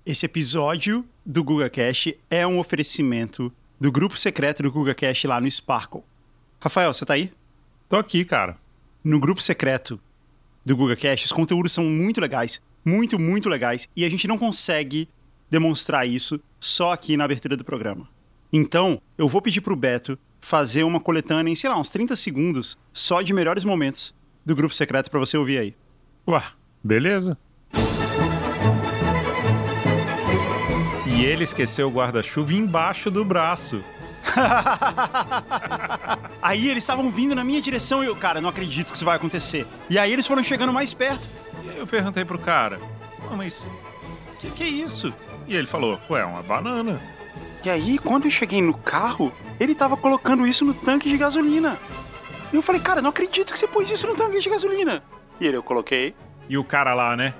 Esse episódio do GugaCast é um oferecimento do grupo secreto do GugaCast lá no Sparkle. Rafael, você tá aí? Tô aqui, cara. No grupo secreto do GugaCast, os conteúdos são muito legais, muito legais, e a gente não consegue demonstrar isso só aqui na abertura do programa. Então, eu vou pedir pro Beto fazer uma coletânea em, sei lá, uns 30 segundos, só de melhores momentos do grupo secreto pra você ouvir aí. Ué, beleza. E ele esqueceu o guarda-chuva embaixo do braço. Aí eles estavam vindo na minha direção e eu, cara, não acredito que isso vai acontecer. E aí eles foram chegando mais perto. E aí eu perguntei pro cara, mas que é isso? E ele falou, ué, uma banana. E aí, quando eu cheguei no carro, ele tava colocando isso no tanque de gasolina. E eu falei, cara, não acredito que você pôs isso no tanque de gasolina. E eu coloquei. E o cara lá, né?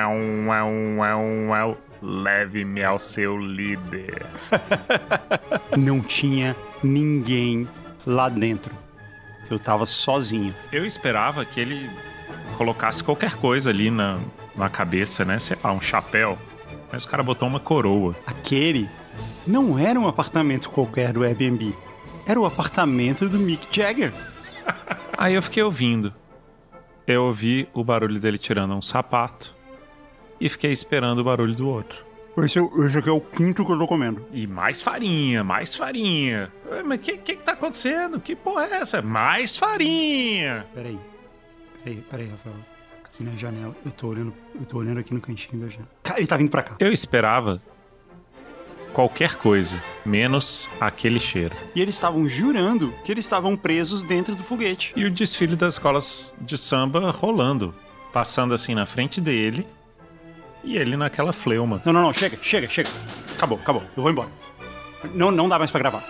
Leve-me ao seu líder. Não tinha ninguém lá dentro. Eu tava sozinho. Eu esperava que ele colocasse qualquer coisa ali na cabeça, né? Sei lá, um chapéu. Mas o cara botou uma coroa. Aquele não era um apartamento qualquer do Airbnb. Era o apartamento do Mick Jagger. Aí eu fiquei ouvindo. Eu ouvi o barulho dele tirando um sapato. E fiquei esperando o barulho do outro. Esse aqui é o quinto que eu tô comendo. E mais farinha, mais farinha. Mas o que tá acontecendo? Que porra é essa? Mais farinha! Peraí, Rafael. Aqui na janela, eu tô olhando aqui no cantinho da janela. Cara, ele tá vindo pra cá. Eu esperava qualquer coisa, menos aquele cheiro. E eles estavam jurando que eles estavam presos dentro do foguete. E o desfile das escolas de samba rolando, passando assim na frente dele. E ele naquela fleuma. Não, chega. Acabou, eu vou embora. Não dá mais pra gravar.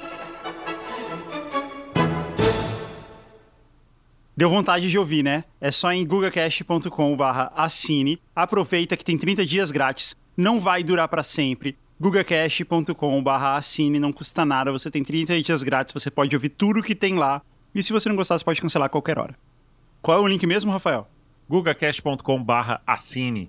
Deu vontade de ouvir, né? É só em gugacast.com/assine. Aproveita que tem 30 dias grátis. Não vai durar pra sempre. gugacast.com/assine. Não custa nada. Você tem 30 dias grátis. Você pode ouvir tudo que tem lá. E se você não gostar, você pode cancelar a qualquer hora. Qual é o link mesmo, Rafael? gugacast.com/assine.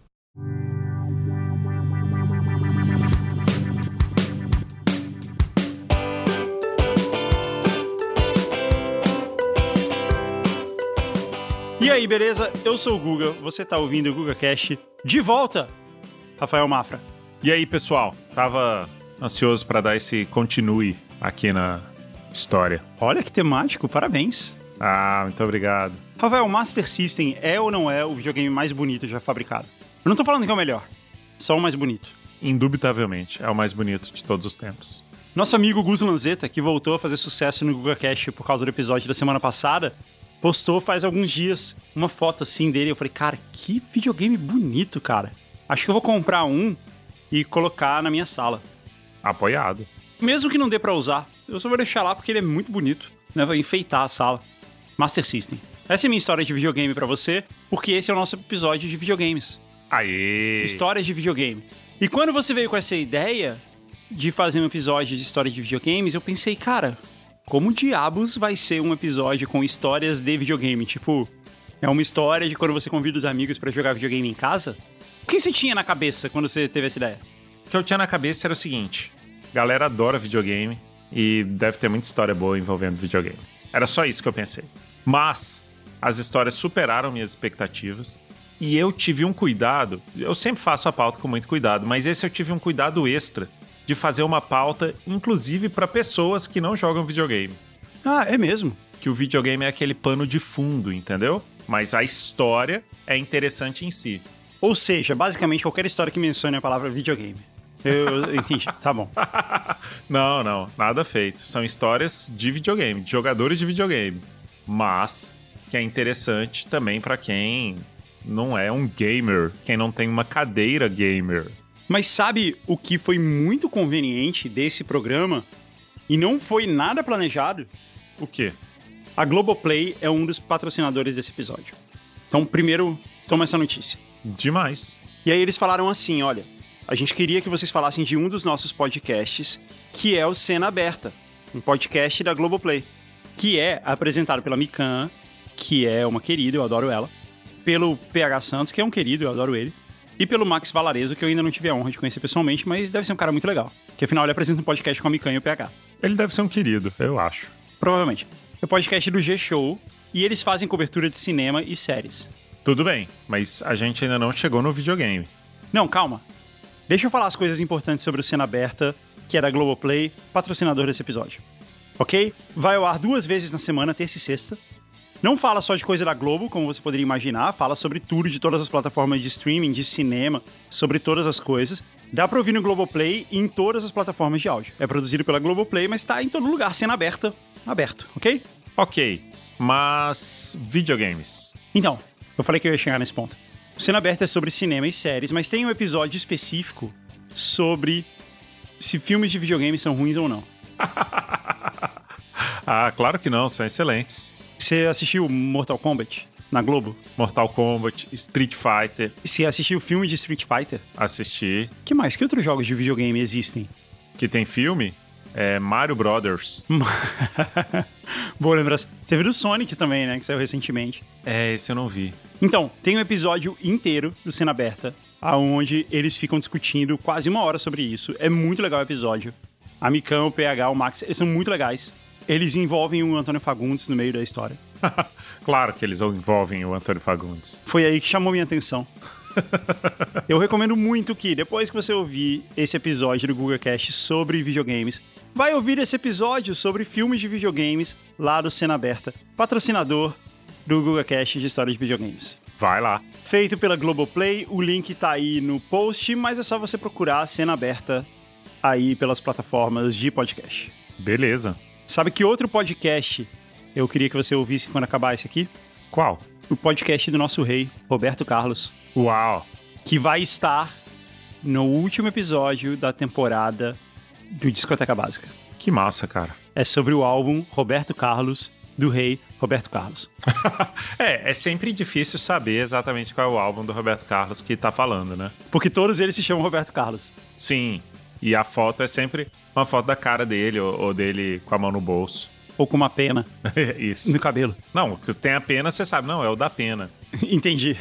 E aí, beleza? Eu sou o Guga, você tá ouvindo o GugaCast de volta, Rafael Mafra. E aí, pessoal? Tava ansioso pra dar esse continue aqui na história. Olha que temático, parabéns. Ah, muito obrigado. Rafael, o Master System é ou não é o videogame mais bonito já fabricado? Eu não tô falando que é o melhor, só o mais bonito. Indubitavelmente, é o mais bonito de todos os tempos. Nosso amigo Gus Lanzetta, que voltou a fazer sucesso no GugaCast por causa do episódio da semana passada, postou faz alguns dias uma foto assim dele. Eu falei, cara, que videogame bonito, cara. Acho que eu vou comprar um e colocar na minha sala. Apoiado. Mesmo que não dê pra usar, eu só vou deixar lá porque ele é muito bonito, né? Vai enfeitar a sala. Master System. Essa é a minha história de videogame pra você, porque esse é o nosso episódio de videogames. Aê! Histórias de videogame. E quando você veio com essa ideia de fazer um episódio de história de videogames, eu pensei, cara, como diabos vai ser um episódio com histórias de videogame? Tipo, é uma história de quando você convida os amigos pra jogar videogame em casa? O que você tinha na cabeça quando você teve essa ideia? O que eu tinha na cabeça era o seguinte: galera adora videogame e deve ter muita história boa envolvendo videogame. Era só isso que eu pensei. Mas as histórias superaram minhas expectativas e eu tive um cuidado. Eu sempre faço a pauta com muito cuidado, mas esse eu tive um cuidado extra de fazer uma pauta, inclusive para pessoas que não jogam videogame. Ah, é mesmo? Que o videogame é aquele pano de fundo, entendeu? Mas a história é interessante em si. Ou seja, basicamente qualquer história que mencione a palavra videogame. Eu entendi, tá bom. Não, nada feito. São histórias de videogame, de jogadores de videogame. Mas que é interessante também para quem não é um gamer, quem não tem uma cadeira gamer. Mas sabe o que foi muito conveniente desse programa e não foi nada planejado? O quê? A Globoplay é um dos patrocinadores desse episódio. Então, primeiro, toma essa notícia. Demais. E aí eles falaram assim, olha, a gente queria que vocês falassem de um dos nossos podcasts, que é o Cena Aberta, um podcast da Globoplay, que é apresentado pela Mikan, que é uma querida, eu adoro ela, pelo PH Santos, que é um querido, eu adoro ele, e pelo Max Valarezo, que eu ainda não tive a honra de conhecer pessoalmente, mas deve ser um cara muito legal. Que afinal ele apresenta um podcast com a Mikan e o PH. Ele deve ser um querido, eu acho. Provavelmente. É o podcast do G-Show e eles fazem cobertura de cinema e séries. Tudo bem, mas a gente ainda não chegou no videogame. Não, calma. Deixa eu falar as coisas importantes sobre o Cena Aberta, que é da Globoplay, patrocinador desse episódio. Ok? Vai ao ar 2 vezes na semana, terça e sexta. Não fala só de coisa da Globo, como você poderia imaginar. Fala sobre tudo, de todas as plataformas de streaming, de cinema, sobre todas as coisas. Dá pra ouvir no Globoplay e em todas as plataformas de áudio. É produzido pela Globoplay, mas tá em todo lugar, Cena Aberta, aberto, ok? Ok, mas videogames. Então, eu falei que eu ia chegar nesse ponto. O Cena Aberta é sobre cinema e séries, mas tem um episódio específico sobre se filmes de videogame são ruins ou não. Ah, claro que não, são excelentes. Você assistiu Mortal Kombat na Globo? Mortal Kombat, Street Fighter. Você assistiu o filme de Street Fighter? Assisti. Que mais? Que outros jogos de videogame existem? Que tem filme? É Mario Brothers. Boa lembrança. Teve do Sonic também, né? Que saiu recentemente. É, esse eu não vi. Então, tem um episódio inteiro do Cena Aberta, onde eles ficam discutindo quase 1 hora sobre isso. É muito legal o episódio. A Mikan, o PH, o Max, eles são muito legais. Eles envolvem o Antônio Fagundes no meio da história. Claro que eles envolvem o Antônio Fagundes. Foi aí que chamou minha atenção. Eu recomendo muito que, depois que você ouvir esse episódio do GugaCast sobre videogames, vai ouvir esse episódio sobre filmes de videogames lá do Cena Aberta, patrocinador do GugaCast de história de videogames. Vai lá. Feito pela Globoplay, o link tá aí no post, mas é só você procurar a Cena Aberta aí pelas plataformas de podcast. Beleza. Sabe que outro podcast eu queria que você ouvisse quando acabar esse aqui? Qual? O podcast do nosso rei, Roberto Carlos. Uau! Que vai estar no último episódio da temporada do Discoteca Básica. Que massa, cara. É sobre o álbum Roberto Carlos, do rei Roberto Carlos. É sempre difícil saber exatamente qual é o álbum do Roberto Carlos que tá falando, né? Porque todos eles se chamam Roberto Carlos. Sim, e a foto é sempre uma foto da cara dele ou dele com a mão no bolso. Ou com uma pena. Isso. No cabelo. Não, tem a pena, você sabe. Não, é o da pena. Entendi.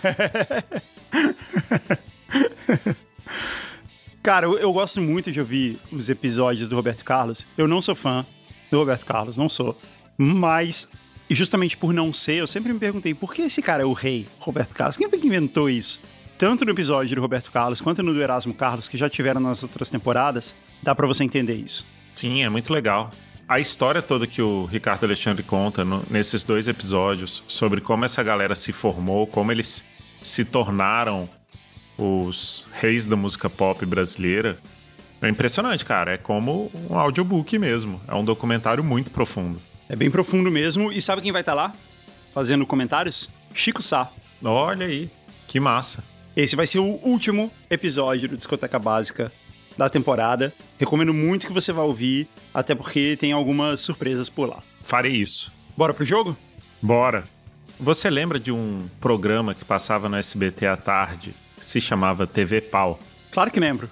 Cara, eu gosto muito de ouvir os episódios do Roberto Carlos. Eu não sou fã do Roberto Carlos, não sou. Mas, justamente por não ser, eu sempre me perguntei por que esse cara é o rei, Roberto Carlos? Quem foi que inventou isso? Tanto no episódio do Roberto Carlos quanto no do Erasmo Carlos, que já tiveram nas outras temporadas, dá pra você entender isso. Sim, é muito legal. A história toda que o Ricardo Alexandre conta nesses 2 episódios sobre como essa galera se formou, como eles se tornaram os reis da música pop brasileira, é impressionante, cara. É como um audiobook mesmo. É um documentário muito profundo. É bem profundo mesmo. E sabe quem vai estar lá fazendo comentários? Chico Sá. Olha aí, que massa. Esse vai ser o último episódio do Discoteca Básica da temporada. Recomendo muito que você vá ouvir, até porque tem algumas surpresas por lá. Farei isso. Bora pro jogo? Bora. Você lembra de um programa que passava no SBT à tarde que se chamava TV Pau? Claro que lembro.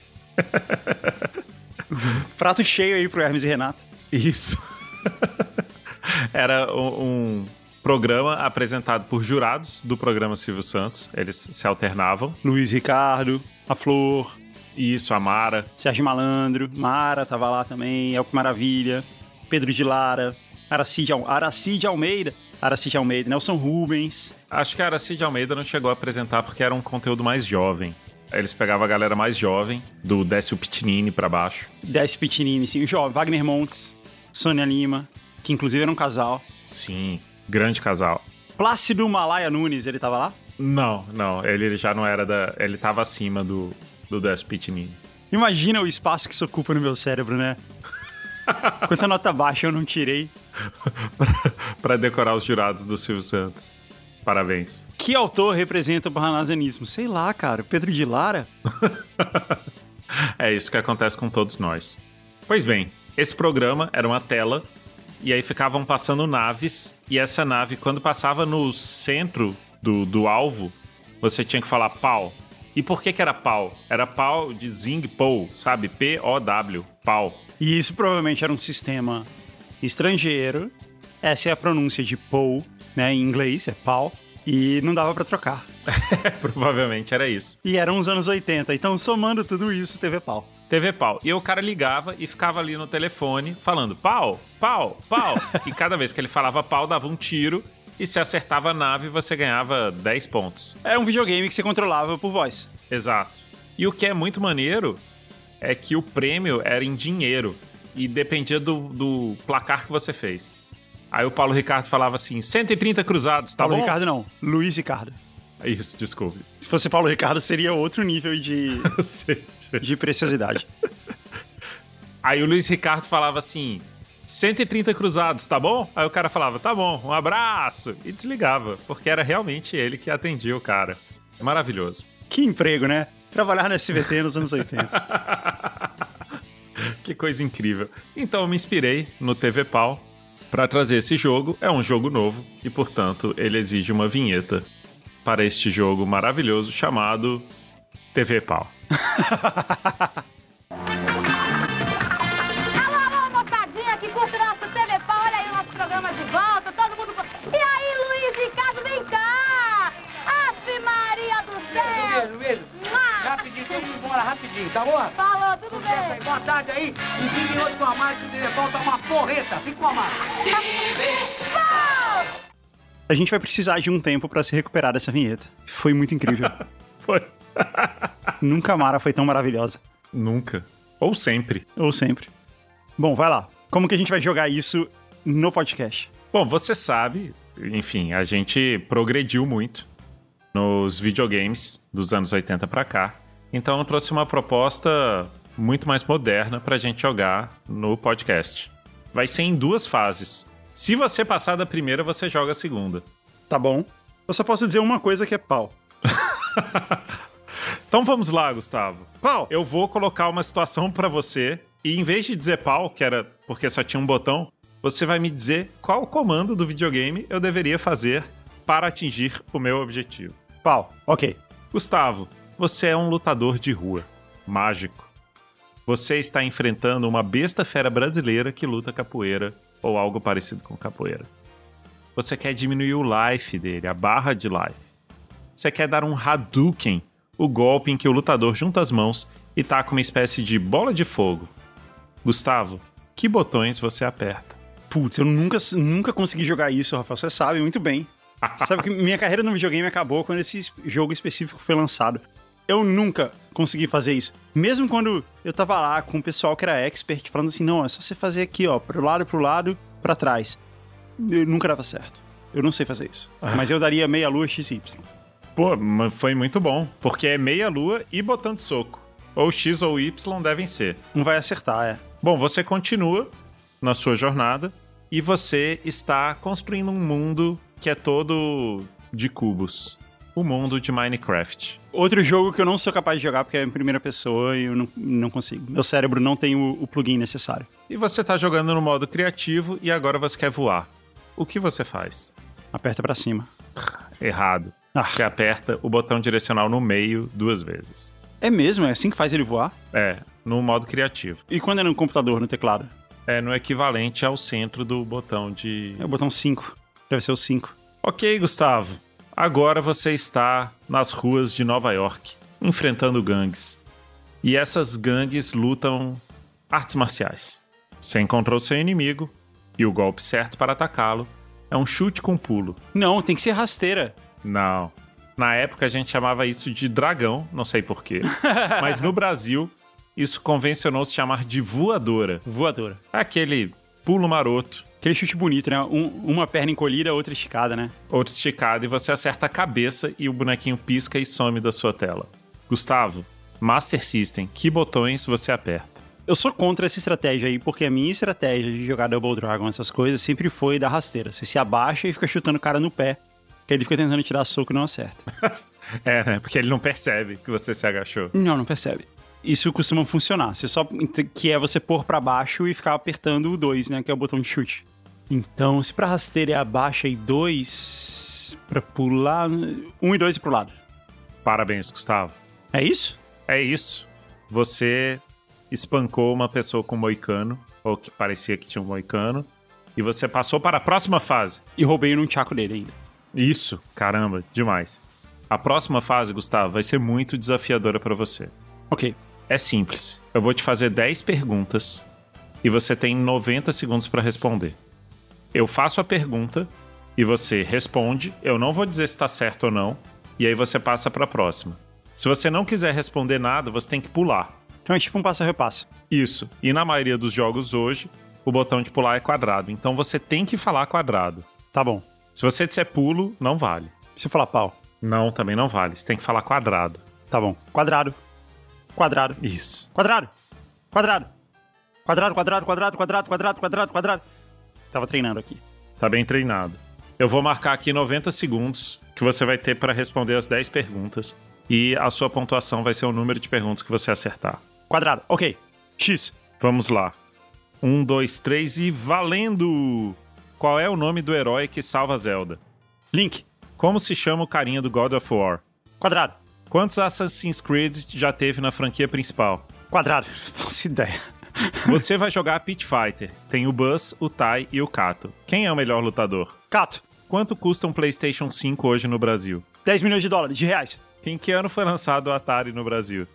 Prato cheio aí pro Hermes e Renato. Isso. Era um programa apresentado por jurados do programa Silvio Santos. Eles se alternavam. Luiz Ricardo, a Flor... Isso, a Mara. Sérgio Malandro, Mara tava lá também, Elco Maravilha, Pedro de Lara, Aracide Almeida, Nelson Rubens. Acho que a Aracide Almeida não chegou a apresentar porque era um conteúdo mais jovem. Eles pegavam a galera mais jovem, do Décio Pitinini pra baixo. Décio Pitinini, sim, jovem. Wagner Montes, Sônia Lima, que inclusive era um casal. Sim, grande casal. Plácido Malaya Nunes, ele tava lá? Não, ele já não era ele tava acima do Décio Pitinini. Imagina o espaço que isso ocupa no meu cérebro, né? Quanta nota baixa eu não tirei. Pra decorar os jurados do Silvio Santos. Parabéns. Que autor representa o parnasianismo? Sei lá, cara. Pedro de Lara? É isso que acontece com todos nós. Pois bem, esse programa era uma tela e aí ficavam passando naves e essa nave, quando passava no centro do alvo, você tinha que falar pau. E por que era pau? Era pau de Zing Pou, sabe? P-O-W, pau. E isso provavelmente era um sistema estrangeiro. Essa é a pronúncia de Pou, né? Em inglês é pau. E não dava pra trocar. Provavelmente era isso. E eram os anos 80, então somando tudo isso, TV pau. TV pau. E o cara ligava e ficava ali no telefone falando pau, pau, pau. E cada vez que ele falava pau, dava um tiro. E se acertava a nave, você ganhava 10 pontos. É um videogame que você controlava por voz. Exato. E o que é muito maneiro é que o prêmio era em dinheiro. E dependia do placar que você fez. Aí o Paulo Ricardo falava assim, 130 cruzados, tá Paulo bom? Ricardo não, Luiz Ricardo. Isso, desculpe. Se fosse Paulo Ricardo, seria outro nível de, Sim. de preciosidade. Aí o Luiz Ricardo falava assim, 130 cruzados, tá bom? Aí o cara falava, tá bom, um abraço. E desligava, porque era realmente ele que atendia o cara. Maravilhoso. Que emprego, né? Trabalhar no SBT nos anos 80. Que coisa incrível. Então eu me inspirei no TV Pau para trazer esse jogo. É um jogo novo e, portanto, ele exige uma vinheta para este jogo maravilhoso chamado TV Pau. Alô, moçadinha que curte o nosso TV Pau. Olha aí o nosso programa de volta. Todo mundo... E aí, Luiz Ricardo, vem cá. Ave Maria do céu. Mesmo. Rapidinho, todo mundo embora, rapidinho, tá bom? Falou, tudo Sucesso aí, bem. boa tarde aí. E fiquem hoje com a marca que o telefone tá uma porreta. Fique com a marca. A gente vai precisar de um tempo pra se recuperar dessa vinheta. Foi muito incrível. Foi. Nunca a Mara foi tão maravilhosa. Nunca. Ou sempre. Ou sempre. Bom, vai lá. Como que a gente vai jogar isso no podcast? Bom, você sabe, enfim, a gente progrediu muito nos videogames dos anos 80 pra cá. Então eu trouxe uma proposta muito mais moderna pra gente jogar no podcast. Vai ser em 2 fases. Se você passar da primeira, você joga a segunda. Tá bom. Eu só posso dizer uma coisa que é pau. Então vamos lá, Gustavo. Pau! Eu vou colocar uma situação pra você e em vez de dizer pau, que era porque só tinha um botão, você vai me dizer qual comando do videogame eu deveria fazer para atingir o meu objetivo. Pau. Ok. Gustavo, você é um lutador de rua, mágico. Você está enfrentando uma besta fera brasileira que luta capoeira ou algo parecido com capoeira. Você quer diminuir o life dele, a barra de life. Você quer dar um Hadouken, o golpe em que o lutador junta as mãos e taca uma espécie de bola de fogo. Gustavo, que botões você aperta? Putz, eu nunca consegui jogar isso, Rafael. Você sabe muito bem. Você sabe que minha carreira no videogame acabou quando esse jogo específico foi lançado. Eu nunca consegui fazer isso. Mesmo quando eu tava lá com o pessoal que era expert, falando assim, não, é só você fazer aqui, ó, pro lado, pra trás. Eu nunca dava certo. Eu não sei fazer isso. Mas eu daria meia lua XY. Pô, mas foi muito bom, porque é meia lua e botão de soco. Ou X ou Y devem ser. Não vai acertar, é. Bom, você continua na sua jornada e você está construindo um mundo que é todo de cubos. O mundo de Minecraft. Outro jogo que eu não sou capaz de jogar porque é em primeira pessoa e eu não consigo. Meu cérebro não tem o plugin necessário. E você está jogando no modo criativo e agora você quer voar. O que você faz? Aperta pra cima. Errado. Ah. Você aperta o botão direcional no meio 2 vezes. É mesmo? É assim que faz ele voar? É, no modo criativo. E quando é no computador, no teclado? É no equivalente ao centro do botão de... É o botão 5. Deve ser o 5. Ok, Gustavo. Agora você está nas ruas de Nova York, enfrentando gangues. E essas gangues lutam artes marciais. Você encontrou seu inimigo e o golpe certo para atacá-lo é um chute com pulo. Não, tem que ser rasteira. Não. Na época a gente chamava isso de dragão, não sei porquê. Mas no Brasil, isso convencionou se chamar de voadora. Voadora. Aquele pulo maroto, Aquele chute bonito, né? Uma perna encolhida, outra esticada, né? outro esticado, e você acerta a cabeça e o bonequinho pisca e some da sua tela. Gustavo, Master System, que botões você aperta? Eu sou contra essa estratégia aí, porque a minha estratégia de jogar Double Dragon, essas coisas, sempre foi dar rasteira. Você se abaixa e fica chutando o cara no pé, que ele fica tentando tirar soco e não acerta. É, né? Porque ele não percebe que você se agachou. Não percebe. Isso costuma funcionar. Você só que é você pôr pra baixo e ficar apertando o 2, né? Que é o botão de chute. Então, se pra rasteira é abaixa e 2, pra pular... 1 e 2 e pro lado. Parabéns, Gustavo. É isso? É isso. Você espancou uma pessoa com moicano, ou que parecia que tinha um moicano, e você passou para a próxima fase. E roubei num tchaco dele ainda. Isso, caramba, demais. A próxima fase, Gustavo, vai ser muito desafiadora pra você. Ok. É simples. Eu vou te fazer 10 perguntas e você tem 90 segundos pra responder. Eu faço a pergunta e você responde. Eu não vou dizer se tá certo ou não. E aí você passa pra próxima. Se você não quiser responder nada, você tem que pular. Então é tipo um passa-repassa. Isso. E na maioria dos jogos hoje, o botão de pular é quadrado. Então você tem que falar quadrado. Tá bom. Se você disser pulo, não vale. Se eu falar pau. Não, também não vale. Você tem que falar quadrado. Tá bom. Quadrado. Quadrado. Isso. Quadrado. Quadrado. Quadrado, quadrado, quadrado, quadrado, quadrado, quadrado, quadrado. Tava treinando aqui. Tá bem treinado. Eu vou marcar aqui 90 segundos que você vai ter pra responder as 10 perguntas. E a sua pontuação vai ser o número de perguntas que você acertar. Quadrado. Ok. X. Vamos lá. 1, 2, 3 e valendo! Qual é o nome do herói que salva Zelda? Link. Como se chama o carinha do God of War? Quadrado. Quantos Assassin's Creed já teve na franquia principal? Quadrado. Faço ideia. Você vai jogar Pit Fighter. Tem o Buzz, o Tai e o Kato. Quem é o melhor lutador? Cato. Quanto custa um PlayStation 5 hoje no Brasil? 10 milhões de dólares. De reais. Em que ano foi lançado o Atari no Brasil?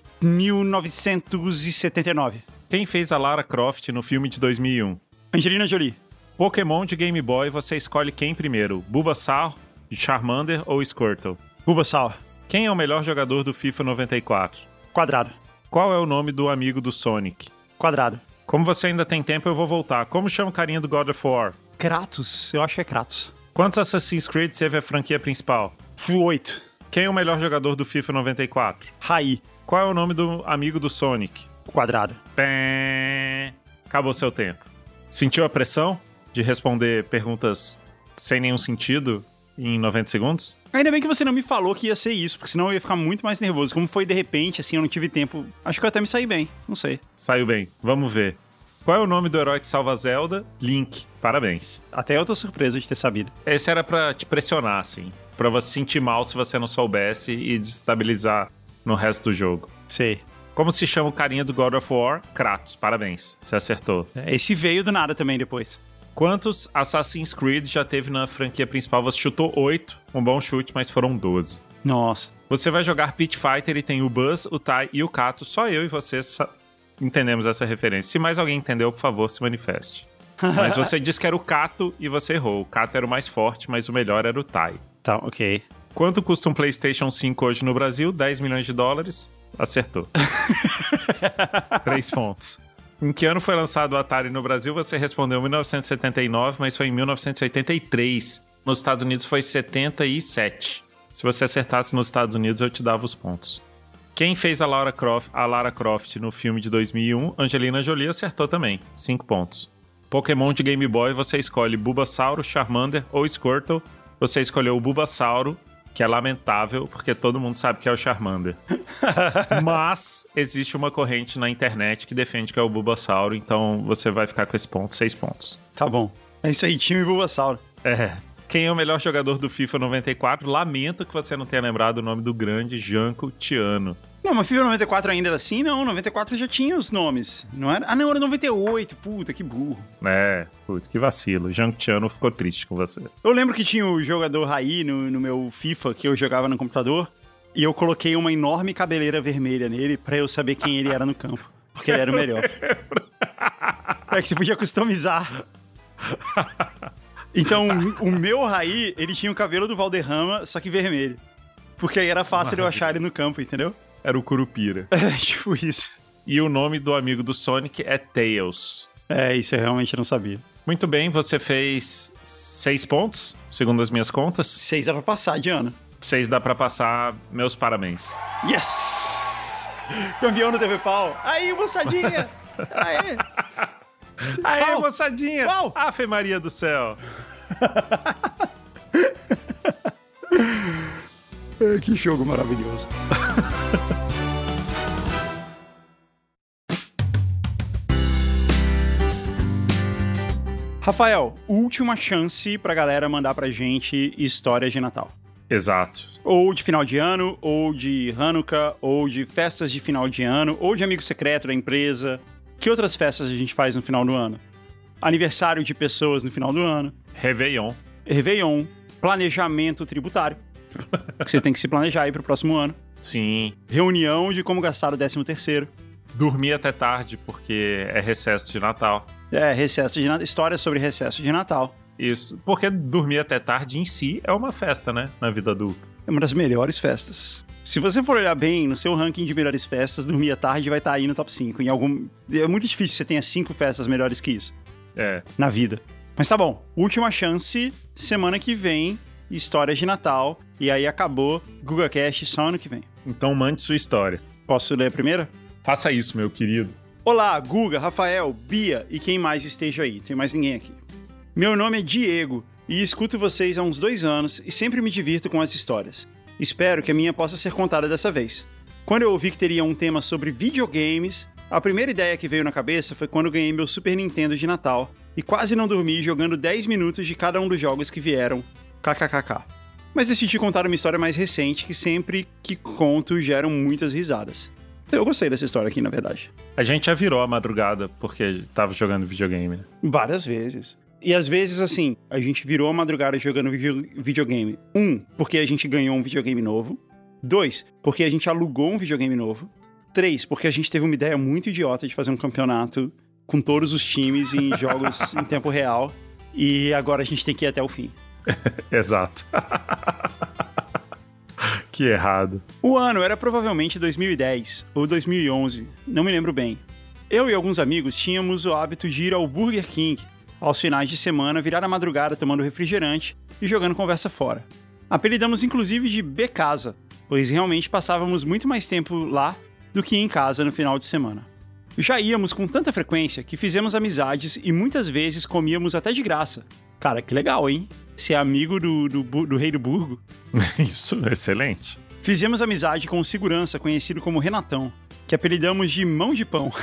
1979. Quem fez a Lara Croft no filme de 2001? Angelina Jolie. Pokémon de Game Boy, você escolhe quem primeiro? Bulbasaur, Charmander ou Squirtle? Bulbasaur. Quem é o melhor jogador do FIFA 94? Quadrado. Qual é o nome do amigo do Sonic? Quadrado. Como você ainda tem tempo, eu vou voltar. Como chama o carinha do God of War? Kratos. Eu acho que é Kratos. Quantos Assassin's Creed teve a franquia principal? 8. Quem é o melhor jogador do FIFA 94? Raí. Qual é o nome do amigo do Sonic? Quadrado. Pé. Acabou seu tempo. Sentiu a pressão de responder perguntas sem nenhum sentido em 90 segundos? Ainda bem que você não me falou que ia ser isso, porque senão eu ia ficar muito mais nervoso. Como foi de repente, assim, eu não tive tempo. Acho que eu até me saí bem, não sei. Saiu bem. Vamos ver. Qual é o nome do herói que salva Zelda? Link. Parabéns. Até eu tô surpreso de ter sabido. Esse era pra te pressionar, assim. Pra você sentir mal se você não soubesse e desestabilizar no resto do jogo. Sei. Como se chama o carinha do God of War? Kratos. Parabéns. Você acertou. Esse veio do nada também depois. Quantos Assassin's Creed já teve na franquia principal? Você chutou 8. Um bom chute, mas foram 12. Nossa. Você vai jogar Pit Fighter e tem o Buzz, o Tai e o Kato. Só eu e você entendemos essa referência. Se mais alguém entendeu, por favor, se manifeste. Mas você disse que era o Kato e você errou. O Kato era o mais forte, mas o melhor era o Tai. Tá, ok. Quanto custa um PlayStation 5 hoje no Brasil? 10 milhões de dólares. Acertou. 3 pontos. Em que ano foi lançado o Atari no Brasil? Você respondeu 1979, mas foi em 1983. Nos Estados Unidos foi 77. Se você acertasse nos Estados Unidos, eu te dava os pontos. Quem fez a Lara Croft no filme de 2001? Angelina Jolie acertou também. 5 pontos. Pokémon de Game Boy, você escolhe Bulbasaur, Charmander ou Squirtle. Você escolheu o Bulbasaur, que é lamentável, porque todo mundo sabe que é o Charmander. Mas existe uma corrente na internet que defende que é o Bulbasaur, então você vai ficar com esse ponto, 6 pontos. Tá bom. É isso aí, time Bulbasaur. É. Quem é o melhor jogador do FIFA 94? Lamento que você não tenha lembrado o nome do grande Janko Tiano. Não, mas FIFA 94 ainda era assim? Não, 94 já tinha os nomes. Não era? Ah, não, era 98. Puta, que burro. É, puta, que vacilo. Janko Tiano ficou triste com você. Eu lembro que tinha o jogador Raí no meu FIFA que eu jogava no computador e eu coloquei uma enorme cabeleira vermelha nele pra eu saber quem ele era no campo. Porque ele era o melhor. É que você podia customizar. Então, o meu Raí, ele tinha o cabelo do Valderrama, só que vermelho. Porque aí era fácil eu achar ele no campo, entendeu? Era o Curupira. É, tipo isso. E o nome do amigo do Sonic é Tails. É, isso eu realmente não sabia. Muito bem, você fez 6 pontos, segundo as minhas contas. 6 dá pra passar de ano. 6 dá pra passar, meus parabéns. Yes! Campeão do TV Pau. Aí, moçadinha! Aê! Aê, Pau. moçadinha! Pau. Ave Maria do céu! Que jogo maravilhoso. Rafael, última chance pra galera mandar pra gente histórias de Natal. Exato. Ou de final de ano, ou de Hanukkah, ou de festas de final de ano, ou de amigo secreto da empresa. Que outras festas a gente faz no final do ano? Aniversário de pessoas no final do ano. Réveillon. Réveillon. planejamento tributário, que você tem que se planejar aí pro próximo ano. Sim. Reunião de como gastar o 13º. Dormir até tarde, porque é recesso de Natal. Recesso de Natal. História sobre recesso de Natal. Isso. Porque dormir até tarde em si é uma festa, né? Na vida adulta. É uma das melhores festas. Se você for olhar bem no seu ranking de melhores festas, dormir à tarde vai estar aí no top 5. É muito difícil que você tenha 5 festas melhores que isso. Na vida. Mas tá bom. Última chance, semana que vem, histórias de Natal. E aí acabou GugaCast só ano que vem. Então mande sua história. Posso ler a primeira? Faça isso, meu querido. Olá, Guga, Rafael, Bia e quem mais esteja aí. Não tem mais ninguém aqui. Meu nome é Diego e escuto vocês há uns 2 anos e sempre me divirto com as histórias. Espero que a minha possa ser contada dessa vez. Quando eu ouvi que teria um tema sobre videogames, a primeira ideia que veio na cabeça foi quando ganhei meu Super Nintendo de Natal e quase não dormi jogando 10 minutos de cada um dos jogos que vieram. KKKK. Mas decidi contar uma história mais recente que sempre que conto geram muitas risadas. Eu gostei dessa história aqui, na verdade. A gente já virou a madrugada porque tava jogando videogame, né? Várias vezes. E às vezes, assim, a gente virou a madrugada jogando videogame. 1, porque a gente ganhou um videogame novo. 2, porque a gente alugou um videogame novo. 3, porque a gente teve uma ideia muito idiota de fazer um campeonato com todos os times em jogos em tempo real. E agora a gente tem que ir até o fim. Exato. Que errado. O ano era provavelmente 2010 ou 2011, não me lembro bem. Eu e alguns amigos tínhamos o hábito de ir ao Burger King aos finais de semana, virar a madrugada tomando refrigerante e jogando conversa fora. Apelidamos inclusive de B-Casa, pois realmente passávamos muito mais tempo lá do que em casa no final de semana. Já íamos com tanta frequência que fizemos amizades e muitas vezes comíamos até de graça. Cara, que legal, hein? Ser amigo do rei do burgo. Isso, excelente. Fizemos amizade com um segurança conhecido como Renatão, que apelidamos de Mão de Pão.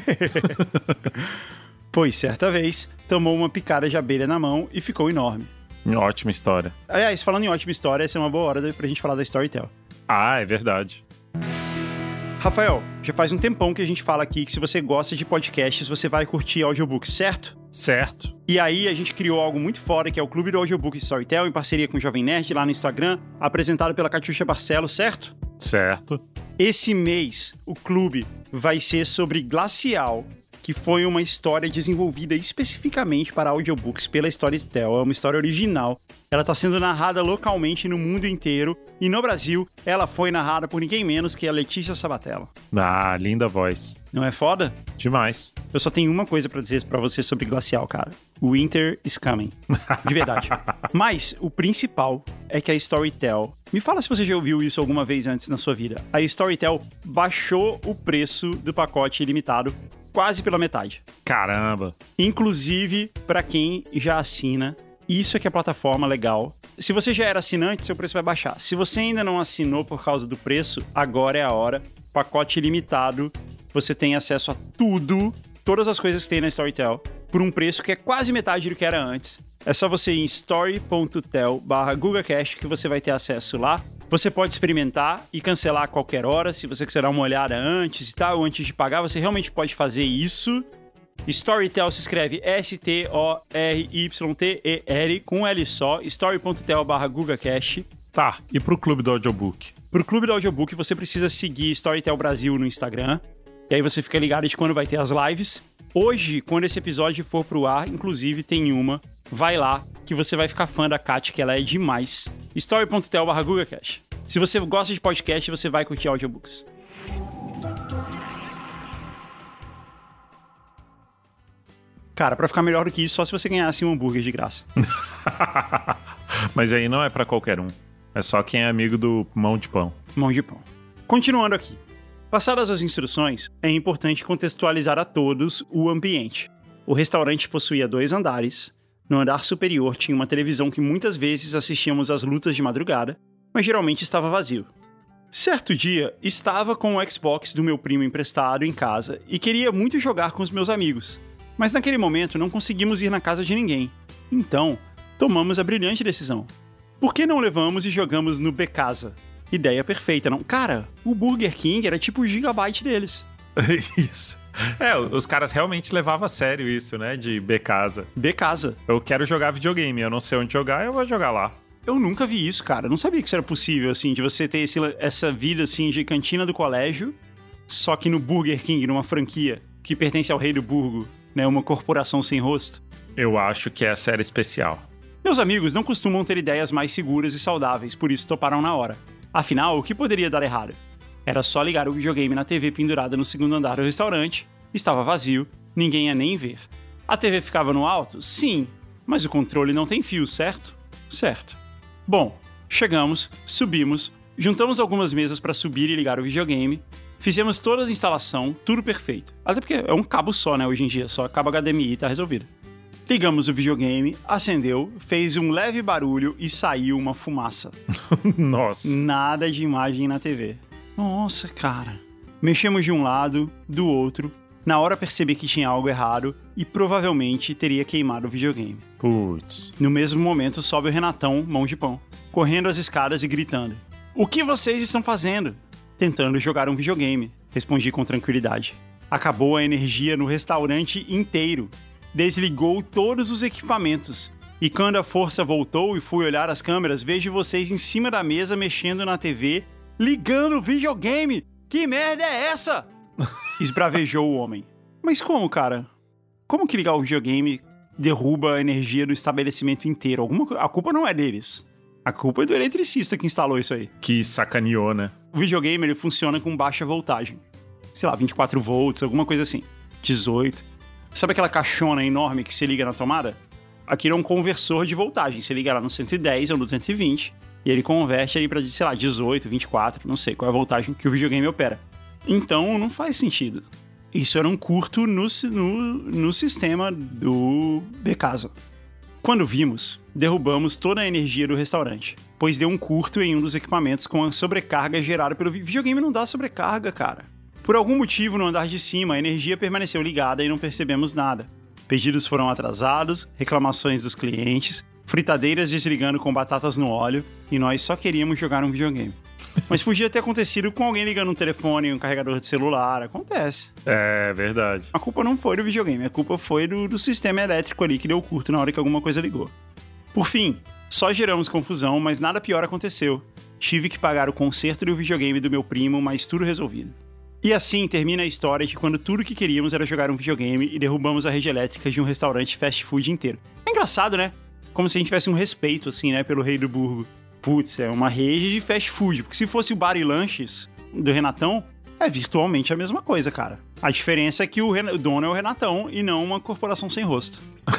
Pois, certa vez, tomou uma picada de abelha na mão e ficou enorme. Ótima história. Aliás, falando em ótima história, essa é uma boa hora pra gente falar da Storytel. Ah, é verdade. Rafael, já faz um tempão que a gente fala aqui que se você gosta de podcasts, você vai curtir audiobooks, certo? Certo. E aí a gente criou algo muito foda, que é o Clube do Audiobook Storytel, em parceria com o Jovem Nerd, lá no Instagram, apresentado pela Catiuxa Barcelos, certo? Certo. Esse mês, o clube vai ser sobre Glacial, que foi uma história desenvolvida especificamente para audiobooks pela Storytel. É uma história original. Ela está sendo narrada localmente no mundo inteiro. E no Brasil, ela foi narrada por ninguém menos que a Letícia Sabatella. Ah, linda voz. Não é foda? Demais. Eu só tenho uma coisa pra dizer pra você sobre Glacial, cara. Winter is coming. De verdade. Mas o principal é que a Storytel... Me fala se você já ouviu isso alguma vez antes na sua vida. A Storytel baixou o preço do pacote ilimitado quase pela metade. Caramba. Inclusive, pra quem já assina, isso é que é plataforma legal. Se você já era assinante, seu preço vai baixar. Se você ainda não assinou por causa do preço, agora é a hora. Pacote ilimitado, você tem acesso a tudo, todas as coisas que tem na Storytel, por um preço que é quase metade do que era antes. É só você ir em story.tel/GugaCast que você vai ter acesso lá. Você pode experimentar e cancelar a qualquer hora, se você quiser dar uma olhada antes e tal, ou antes de pagar, você realmente pode fazer isso. Storytel se escreve STORYTER com L só, story.tel/GugaCast. Tá, e pro Clube do Audiobook? Pro Clube do Audiobook você precisa seguir Storytel Brasil no Instagram, e aí você fica ligado de quando vai ter as lives. Hoje, quando esse episódio for pro ar, inclusive tem uma, vai lá, que você vai ficar fã da Kat, que ela é demais. story.tel/GugaCast. Se você gosta de podcast, você vai curtir audiobooks. Cara, pra ficar melhor do que isso, só se você ganhasse um hambúrguer de graça. Mas aí não é pra qualquer um. É só quem é amigo do Mão de Pão. Mão de Pão. Continuando aqui. Passadas as instruções, é importante contextualizar a todos o ambiente. O restaurante possuía 2 andares. No andar superior tinha uma televisão que muitas vezes assistíamos às lutas de madrugada, mas geralmente estava vazio. Certo dia, estava com o Xbox do meu primo emprestado em casa e queria muito jogar com os meus amigos. Mas naquele momento não conseguimos ir na casa de ninguém. Então, tomamos a brilhante decisão. Por que não levamos e jogamos no B-Casa? Ideia perfeita, não? Cara, o Burger King era tipo o gigabyte deles. Isso. Os caras realmente levavam a sério isso, né? De B-Casa. B-Casa. Eu quero jogar videogame, eu não sei onde jogar, eu vou jogar lá. Eu nunca vi isso, cara. Eu não sabia que isso era possível, assim, de você ter essa vida, assim, de cantina do colégio, só que no Burger King, numa franquia que pertence ao rei do burgo, né? Uma corporação sem rosto. Eu acho que essa era especial. Meus amigos não costumam ter ideias mais seguras e saudáveis, por isso toparam na hora. Afinal, o que poderia dar errado? Era só ligar o videogame na TV pendurada no segundo andar do restaurante, estava vazio, ninguém ia nem ver. A TV ficava no alto? Sim, mas o controle não tem fio, certo? Certo. Bom, chegamos, subimos, juntamos algumas mesas para subir e ligar o videogame, fizemos toda a instalação, tudo perfeito. Até porque é um cabo só, né, hoje em dia, só cabo HDMI e tá resolvido. Ligamos o videogame, acendeu, fez um leve barulho e saiu uma fumaça. Nossa. Nada de imagem na TV. Nossa, cara. Mexemos de um lado, do outro. Na hora percebi que tinha algo errado e provavelmente teria queimado o videogame. Putz. No mesmo momento sobe o Renatão, mão de pão, correndo as escadas e gritando: "O que vocês estão fazendo?" "Tentando jogar um videogame", respondi com tranquilidade. Acabou a energia no restaurante inteiro. Desligou todos os equipamentos. E quando a força voltou e fui olhar as câmeras, vejo vocês em cima da mesa mexendo na TV, ligando o videogame. Que merda é essa? Esbravejou o homem. Mas como, cara? Como que ligar o videogame derruba a energia do estabelecimento inteiro? A culpa não é deles. A culpa é do eletricista que instalou isso aí. Que sacaneou, né? O videogame, ele funciona com baixa voltagem. Sei lá, 24 volts, alguma coisa assim. 18. Sabe aquela caixona enorme que você liga na tomada? Aquilo é um conversor de voltagem. Você liga lá no 110 ou no 220 e ele converte aí pra, sei lá, 18, 24, não sei qual é a voltagem que o videogame opera. Então, não faz sentido. Isso era um curto no sistema do Becasa. Quando vimos, derrubamos toda a energia do restaurante, pois deu um curto em um dos equipamentos com a sobrecarga gerada pelo videogame. Não dá sobrecarga, cara. Por algum motivo, no andar de cima, a energia permaneceu ligada e não percebemos nada. Pedidos foram atrasados, reclamações dos clientes, fritadeiras desligando com batatas no óleo, e nós só queríamos jogar um videogame. Mas podia ter acontecido com alguém ligando um telefone, um carregador de celular. Acontece. É verdade. A culpa não foi do videogame, a culpa foi do sistema elétrico ali que deu curto na hora que alguma coisa ligou. Por fim, só geramos confusão, mas nada pior aconteceu. Tive que pagar o conserto do videogame do meu primo, mas tudo resolvido. E assim termina a história de quando tudo que queríamos era jogar um videogame e derrubamos a rede elétrica de um restaurante fast food inteiro. É engraçado, né? Como se a gente tivesse um respeito, assim, né, pelo rei do burgo. Putz, é uma rede de fast food, porque se fosse o bar e lanches do Renatão, é virtualmente a mesma coisa, cara. A diferença é que o dono é o Renatão e não uma corporação sem rosto.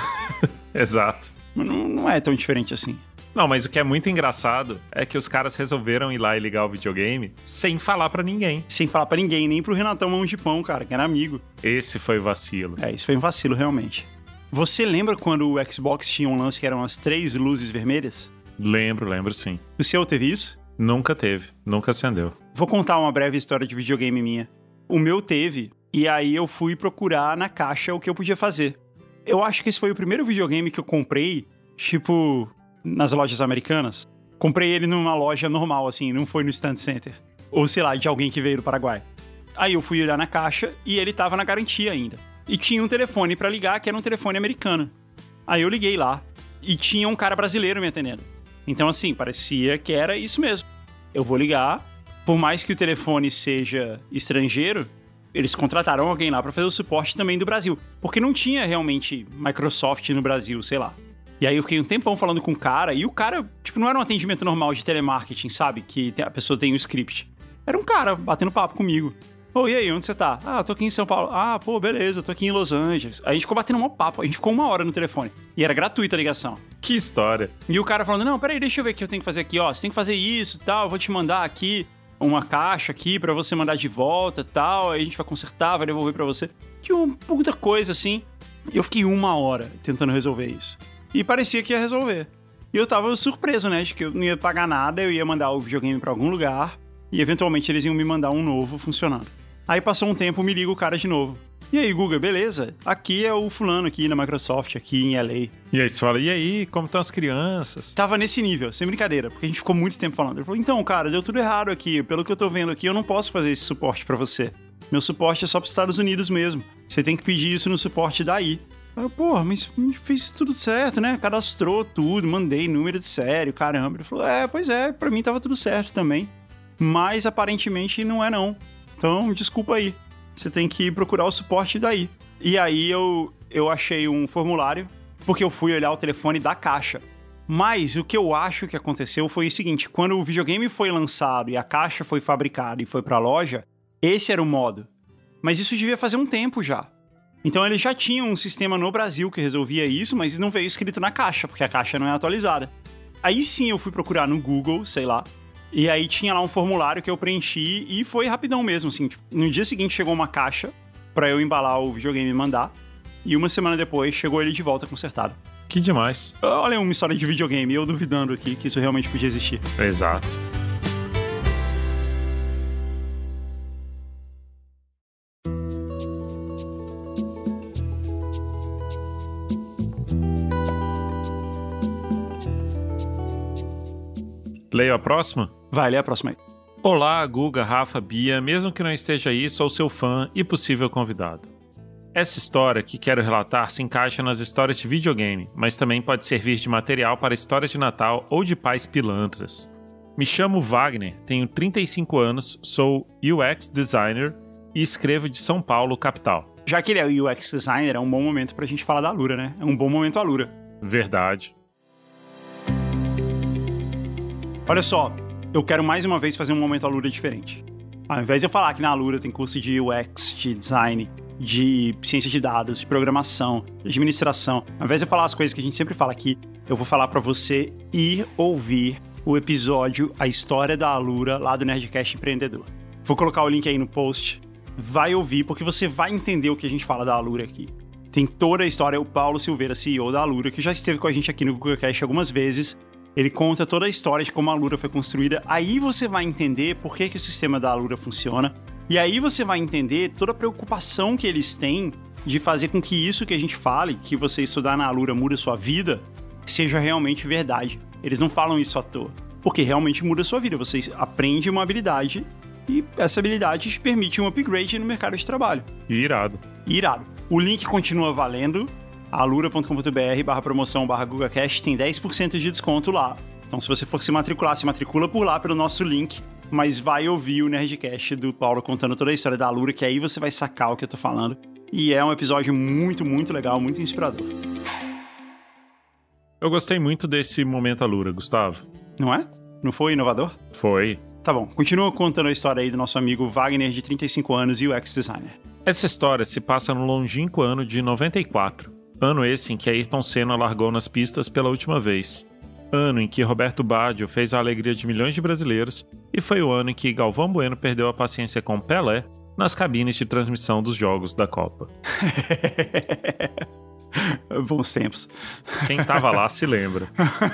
Exato. Mas não é tão diferente assim. Não, mas o que é muito engraçado é que os caras resolveram ir lá e ligar o videogame sem falar pra ninguém. Sem falar pra ninguém, nem pro Renatão Mão de Pão, cara, que era amigo. Esse foi vacilo. É, isso foi um vacilo, realmente. Você lembra quando o Xbox tinha um lance que eram as 3 luzes vermelhas? Lembro sim. O seu teve isso? Nunca teve, nunca acendeu. Vou contar uma breve história de videogame minha. O meu teve, e aí eu fui procurar na caixa o que eu podia fazer. Eu acho que esse foi o primeiro videogame que eu comprei, tipo, nas lojas americanas. Comprei ele numa loja normal, assim, não foi no Stand Center. Ou, sei lá, de alguém que veio do Paraguai. Aí eu fui olhar na caixa e ele tava na garantia ainda. E tinha um telefone pra ligar, que era um telefone americano. Aí eu liguei lá, e tinha um cara brasileiro me atendendo. Então, assim, parecia que era isso mesmo. Eu vou ligar, por mais que o telefone seja estrangeiro, eles contrataram alguém lá pra fazer o suporte também do Brasil. Porque não tinha realmente Microsoft no Brasil, sei lá. E aí eu fiquei um tempão falando com o cara, e o cara, tipo, não era um atendimento normal de telemarketing, sabe? Que a pessoa tem um script. Era um cara batendo papo comigo. Ô, e aí, onde você tá? Ah, tô aqui em São Paulo. Ah, pô, beleza, eu tô aqui em Los Angeles. Aí a gente ficou batendo um papo, a gente ficou 1 hora no telefone. E era gratuita a ligação. Que história. E o cara falando, não, peraí, deixa eu ver o que eu tenho que fazer aqui, ó. Você tem que fazer isso e tal, eu vou te mandar aqui uma caixa aqui pra você mandar de volta e tal. Aí a gente vai consertar, vai devolver pra você. Que uma puta coisa, assim. E eu fiquei 1 hora tentando resolver isso. E parecia que ia resolver. E eu tava surpreso, né, de que eu não ia pagar nada, eu ia mandar o videogame pra algum lugar e eventualmente eles iam me mandar um novo funcionando. Aí passou um tempo, me liga o cara de novo. E aí, Guga, beleza? Aqui é o fulano aqui na Microsoft, aqui em LA. E aí você fala, e aí, como estão as crianças? Tava nesse nível, sem brincadeira, porque a gente ficou muito tempo falando. Ele falou, então, cara, deu tudo errado aqui. Pelo que eu tô vendo aqui, eu não posso fazer esse suporte pra você. Meu suporte é só pros Estados Unidos mesmo. Você tem que pedir isso no suporte daí. Aí eu, porra, mas fez tudo certo, né? Cadastrou tudo, mandei número de série, caramba. Ele falou, pois é, pra mim tava tudo certo também. Mas aparentemente não é não. Então, desculpa aí. Você tem que procurar o suporte daí. E aí eu achei um formulário, porque eu fui olhar o telefone da caixa. Mas o que eu acho que aconteceu foi o seguinte, quando o videogame foi lançado e a caixa foi fabricada e foi pra loja, esse era o modo. Mas isso devia fazer um tempo já. Então eles já tinham um sistema no Brasil que resolvia isso, mas não veio escrito na caixa, porque a caixa não é atualizada. Aí sim eu fui procurar no Google, sei lá, e aí tinha lá um formulário que eu preenchi e foi rapidão mesmo, assim. Tipo, no dia seguinte chegou uma caixa pra eu embalar o videogame e mandar, e uma semana depois chegou ele de volta consertado. Que demais. Olha uma história de videogame, eu duvidando aqui que isso realmente podia existir. Exato. Leio a próxima? Vai, lê a próxima aí. Olá, Guga, Rafa, Bia, mesmo que não esteja aí, sou seu fã e possível convidado. Essa história que quero relatar se encaixa nas histórias de videogame, mas também pode servir de material para histórias de Natal ou de pais pilantras. Me chamo Wagner, tenho 35 anos, sou UX designer e escrevo de São Paulo, capital. Já que ele é o UX designer, é um bom momento pra gente falar da Alura, né? É um bom momento a Alura. Verdade. Olha só, eu quero mais uma vez fazer um momento Alura diferente. Ao invés de eu falar que na Alura tem curso de UX, de design, de ciência de dados, de programação, de administração, ao invés de eu falar as coisas que a gente sempre fala aqui, eu vou falar pra você ir ouvir o episódio A História da Alura, lá do Nerdcast Empreendedor. Vou colocar o link aí no post. Vai ouvir, porque você vai entender o que a gente fala da Alura aqui. Tem toda a história, o Paulo Silveira, CEO da Alura, que já esteve com a gente aqui no GugaCast algumas vezes. Ele conta toda a história de como a Alura foi construída. Aí você vai entender por que o sistema da Alura funciona. E aí você vai entender toda a preocupação que eles têm de fazer com que isso que a gente fale, que você estudar na Alura muda a sua vida, seja realmente verdade. Eles não falam isso à toa. Porque realmente muda a sua vida. Você aprende uma habilidade e essa habilidade te permite um upgrade no mercado de trabalho. Irado. Irado. O link continua valendo. alura.com.br/promoção/GugaCast tem 10% de desconto lá. Então, se você for se matricular, se matricula por lá pelo nosso link, mas vai ouvir o Nerdcast do Paulo contando toda a história da Alura, que aí você vai sacar o que eu tô falando. E é um episódio muito, muito legal, muito inspirador. Eu gostei muito desse momento Alura, Gustavo. Não é? Não foi inovador? Foi. Tá bom, continua contando a história aí do nosso amigo Wagner, de 35 anos e UX designer. Essa história se passa no longínquo ano de 94. Ano esse em que Ayrton Senna largou nas pistas pela última vez. Ano em que Roberto Baggio fez a alegria de milhões de brasileiros e foi o ano em que Galvão Bueno perdeu a paciência com Pelé nas cabines de transmissão dos jogos da Copa. Bons tempos. Quem tava lá se lembra.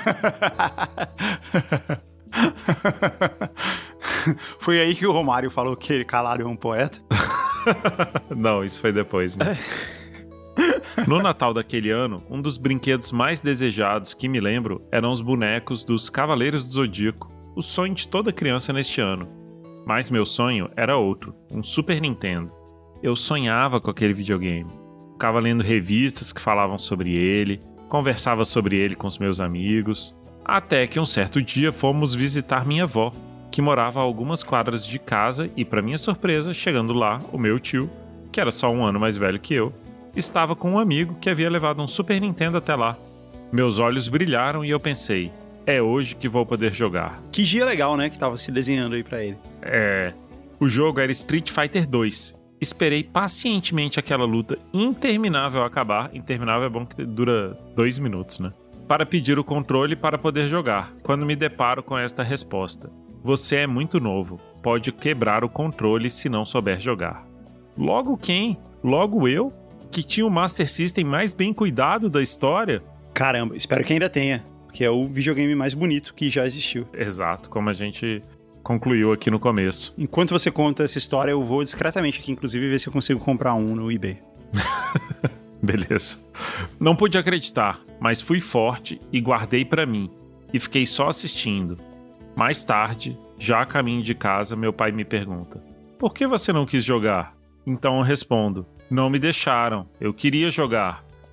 Foi aí que o Romário falou que Calário é um poeta? Não, isso foi depois, né? No Natal daquele ano, um dos brinquedos mais desejados que me lembro eram os bonecos dos Cavaleiros do Zodíaco, o sonho de toda criança neste ano. Mas meu sonho era outro, um Super Nintendo. Eu sonhava com aquele videogame. Ficava lendo revistas que falavam sobre ele, conversava sobre ele com os meus amigos, até que um certo dia fomos visitar minha avó, que morava a algumas quadras de casa e, para minha surpresa, chegando lá, o meu tio, que era só um ano mais velho que eu, estava com um amigo que havia levado um Super Nintendo até lá. Meus olhos brilharam e eu pensei, é hoje que vou poder jogar. Que dia legal, né, que tava se desenhando aí pra ele. O jogo era Street Fighter 2. Esperei pacientemente aquela luta interminável acabar. Interminável é bom que dura 2 minutos, né? Para pedir o controle para poder jogar, quando me deparo com esta resposta. Você é muito novo, pode quebrar o controle se não souber jogar. Logo quem? Logo eu? Que tinha o Master System mais bem cuidado da história? Caramba, espero que ainda tenha, porque é o videogame mais bonito que já existiu. Exato, como a gente concluiu aqui no começo. Enquanto você conta essa história, eu vou discretamente aqui, inclusive, ver se eu consigo comprar um no eBay. Beleza. Não pude acreditar, mas fui forte e guardei pra mim. E fiquei só assistindo. Mais tarde, já a caminho de casa, meu pai me pergunta: por que você não quis jogar? Então eu respondo: não me deixaram, eu queria jogar.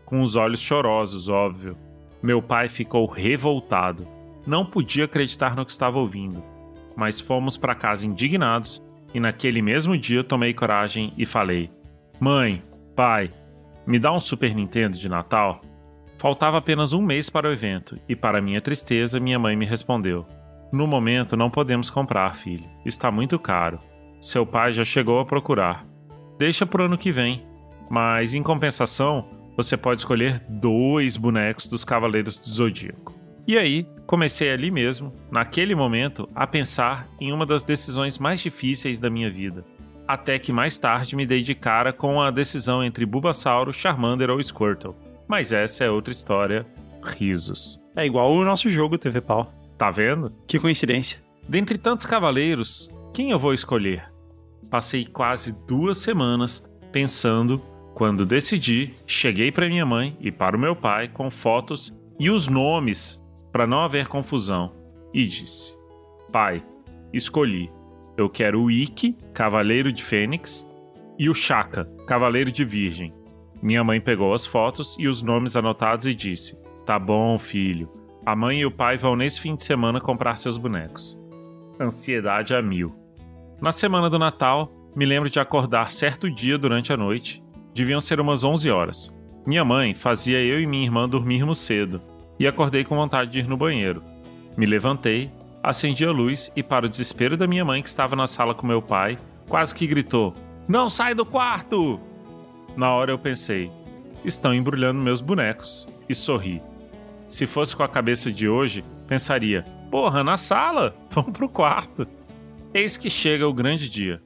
com os olhos chorosos, óbvio. Meu pai ficou revoltado. Não podia acreditar no que estava ouvindo. Mas fomos para casa indignados e naquele mesmo dia tomei coragem e falei: Mãe, pai, me dá um Super Nintendo de Natal? Faltava apenas um mês para o evento e, para minha tristeza, minha mãe me respondeu: No momento não podemos comprar, filho. Está muito caro. Seu pai já chegou a procurar. Deixa pro ano que vem. Mas, em compensação, você pode escolher 2 bonecos dos Cavaleiros do Zodíaco. E aí, comecei ali mesmo, naquele momento, a pensar em uma das decisões mais difíceis da minha vida. Até que mais tarde me dei de cara com a decisão entre Bulbasauro, Charmander ou Squirtle. Mas essa é outra história. Risos. É igual o nosso jogo TV Pau. Tá vendo? Que coincidência. Dentre tantos cavaleiros, quem eu vou escolher? Passei quase 2 semanas pensando. Quando decidi, cheguei para minha mãe e para o meu pai com fotos e os nomes para não haver confusão e disse: Pai, escolhi. Eu quero o Ikki, Cavaleiro de Fênix, e o Shaka, Cavaleiro de Virgem. Minha mãe pegou as fotos e os nomes anotados e disse: Tá bom, filho. A mãe e o pai vão nesse fim de semana comprar seus bonecos. Ansiedade a 1000. Na semana do Natal, me lembro de acordar certo dia durante a noite. Deviam ser umas 11 horas. Minha mãe fazia eu e minha irmã dormirmos cedo e acordei com vontade de ir no banheiro. Me levantei, acendi a luz e, para o desespero da minha mãe, que estava na sala com meu pai, quase que gritou: Não sai do quarto! Na hora eu pensei: estão embrulhando meus bonecos, e sorri. Se fosse com a cabeça de hoje, pensaria: porra, na sala, vamos pro quarto. Eis que chega o grande dia,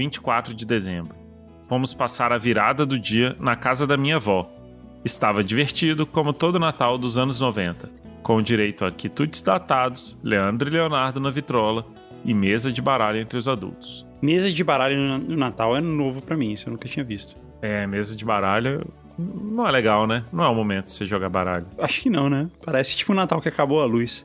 24 de dezembro. Fomos passar a virada do dia na casa da minha avó. Estava divertido como todo Natal dos anos 90, com direito a quitutes datados, Leandro e Leonardo na vitrola e mesa de baralho entre os adultos. Mesa de baralho no Natal é novo pra mim, isso eu nunca tinha visto. Mesa de baralho não é legal, né? Não é o momento de você jogar baralho. Acho que não, né? Parece tipo o Natal que acabou a luz.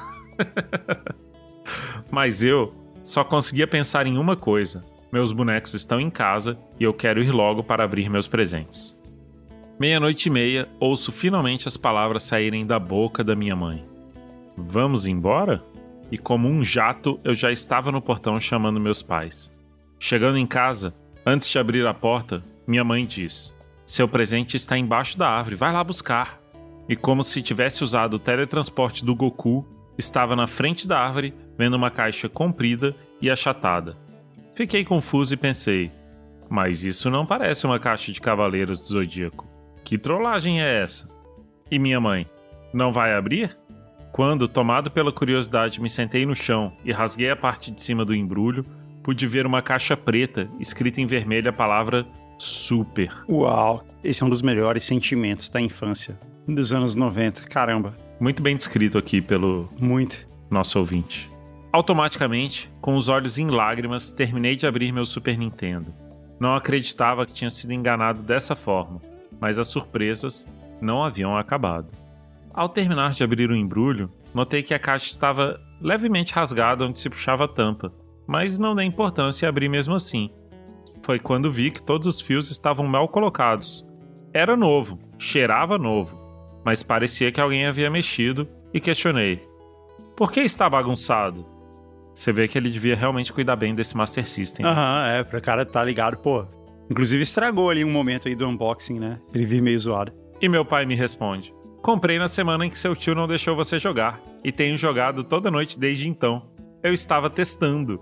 Mas eu só conseguia pensar em uma coisa: meus bonecos estão em casa e eu quero ir logo para abrir meus presentes. 00:30, ouço finalmente as palavras saírem da boca da minha mãe: Vamos embora? E como um jato, eu já estava no portão chamando meus pais. Chegando em casa, antes de abrir a porta, minha mãe diz: Seu presente está embaixo da árvore, vai lá buscar. E como se tivesse usado o teletransporte do Goku, estava na frente da árvore, vendo uma caixa comprida e achatada. Fiquei confuso e pensei: mas isso não parece uma caixa de Cavaleiros do Zodíaco. Que trollagem é essa? E minha mãe: não vai abrir? Quando, tomado pela curiosidade, me sentei no chão e rasguei a parte de cima do embrulho, pude ver uma caixa preta, escrita em vermelho a palavra Super. Uau, esse é um dos melhores sentimentos da infância, dos anos 90, caramba. Muito bem descrito aqui pelo nosso ouvinte. Automaticamente, com os olhos em lágrimas, terminei de abrir meu Super Nintendo. Não acreditava que tinha sido enganado dessa forma, mas as surpresas não haviam acabado. Ao terminar de abrir o embrulho, notei que a caixa estava levemente rasgada onde se puxava a tampa, mas não dei importância e abri mesmo assim. Foi quando vi que todos os fios estavam mal colocados. Era novo, cheirava novo, mas parecia que alguém havia mexido e questionei: por que está bagunçado? Você vê que ele devia realmente cuidar bem desse Master System. Aham, pra cara tá ligado, pô. Inclusive estragou ali um momento aí do unboxing, né? Ele vir meio zoado. E meu pai me responde: comprei na semana em que seu tio não deixou você jogar, e tenho jogado toda noite desde então. Eu estava testando.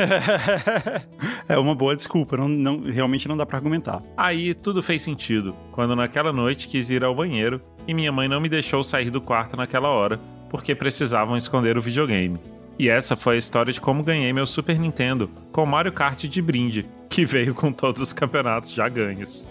É uma boa desculpa, realmente não dá pra argumentar. Aí tudo fez sentido, quando naquela noite quis ir ao banheiro e minha mãe não me deixou sair do quarto naquela hora, porque precisavam esconder o videogame. E essa foi a história de como ganhei meu Super Nintendo com Mario Kart de brinde, que veio com todos os campeonatos já ganhos.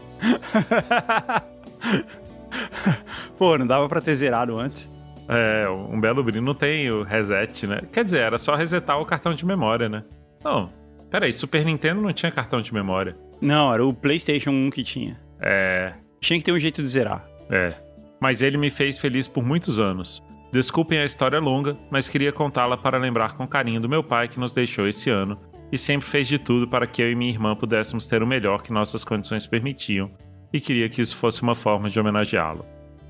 Pô, não dava pra ter zerado antes? Um belo brinde. Não tem o reset, né? Quer dizer, era só resetar o cartão de memória, né? Não, peraí, Super Nintendo não tinha cartão de memória. Não, era o PlayStation 1 que tinha. Tinha que ter um jeito de zerar. Mas ele me fez feliz por muitos anos. Desculpem a história longa, mas queria contá-la para lembrar com carinho do meu pai que nos deixou esse ano e sempre fez de tudo para que eu e minha irmã pudéssemos ter o melhor que nossas condições permitiam, e queria que isso fosse uma forma de homenageá-lo.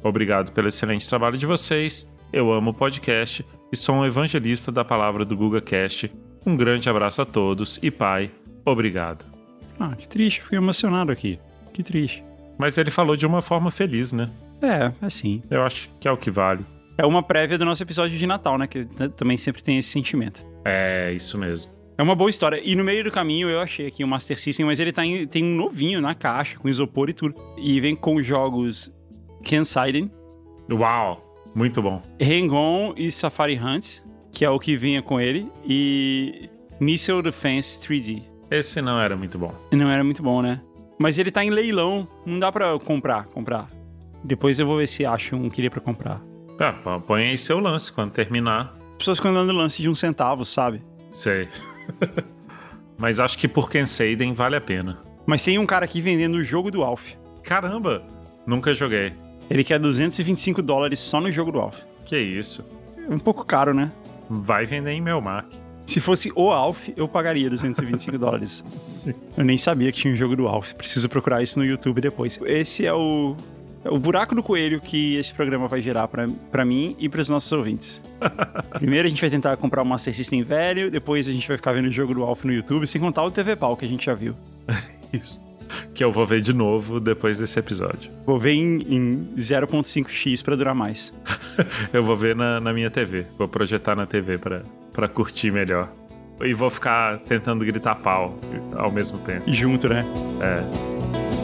Obrigado pelo excelente trabalho de vocês. Eu amo o podcast e sou um evangelista da palavra do GugaCast. Um grande abraço a todos e pai, obrigado. Ah, que triste, fiquei emocionado aqui. Que triste. Mas ele falou de uma forma feliz, né? É, assim. Eu acho que é o que vale. É uma prévia do nosso episódio de Natal, né? Que também sempre tem esse sentimento. É, isso mesmo. É uma boa história. E no meio do caminho eu achei aqui o Master System, mas ele tem um novinho na caixa, com isopor e tudo. E vem com jogos Kenseiden, Uau, muito bom. Hang-On e Safari Hunt, que é o que vinha com ele, e Missile Defense 3D. Esse não era muito bom. Não era muito bom, né? Mas ele tá em leilão, não dá pra comprar. Depois eu vou ver se acho um que dê pra comprar. Ah, põe aí seu lance quando terminar. As pessoas ficam dando lance de 1 centavo, sabe? Sei. Mas acho que por Kenseiden vale a pena. Mas tem um cara aqui vendendo o jogo do Alf. Caramba, nunca joguei. Ele quer $225 só no jogo do Alf. Que isso? É um pouco caro, né? Vai vender em Melmac. Se fosse o Alf, eu pagaria $225. Sim. Eu nem sabia que tinha um jogo do Alf. Preciso procurar isso no YouTube depois. Esse é o buraco do coelho que esse programa vai gerar pra mim e pros nossos ouvintes. Primeiro a gente vai tentar comprar um Master System velho, depois a gente vai ficar vendo o jogo do Alf no YouTube, sem contar o TV Pau que a gente já viu. Isso. Que eu vou ver de novo depois desse episódio. Vou ver em 0.5x pra durar mais. Eu vou ver na minha TV. Vou projetar na TV pra curtir melhor. E vou ficar tentando gritar pau ao mesmo tempo. E junto, né? É.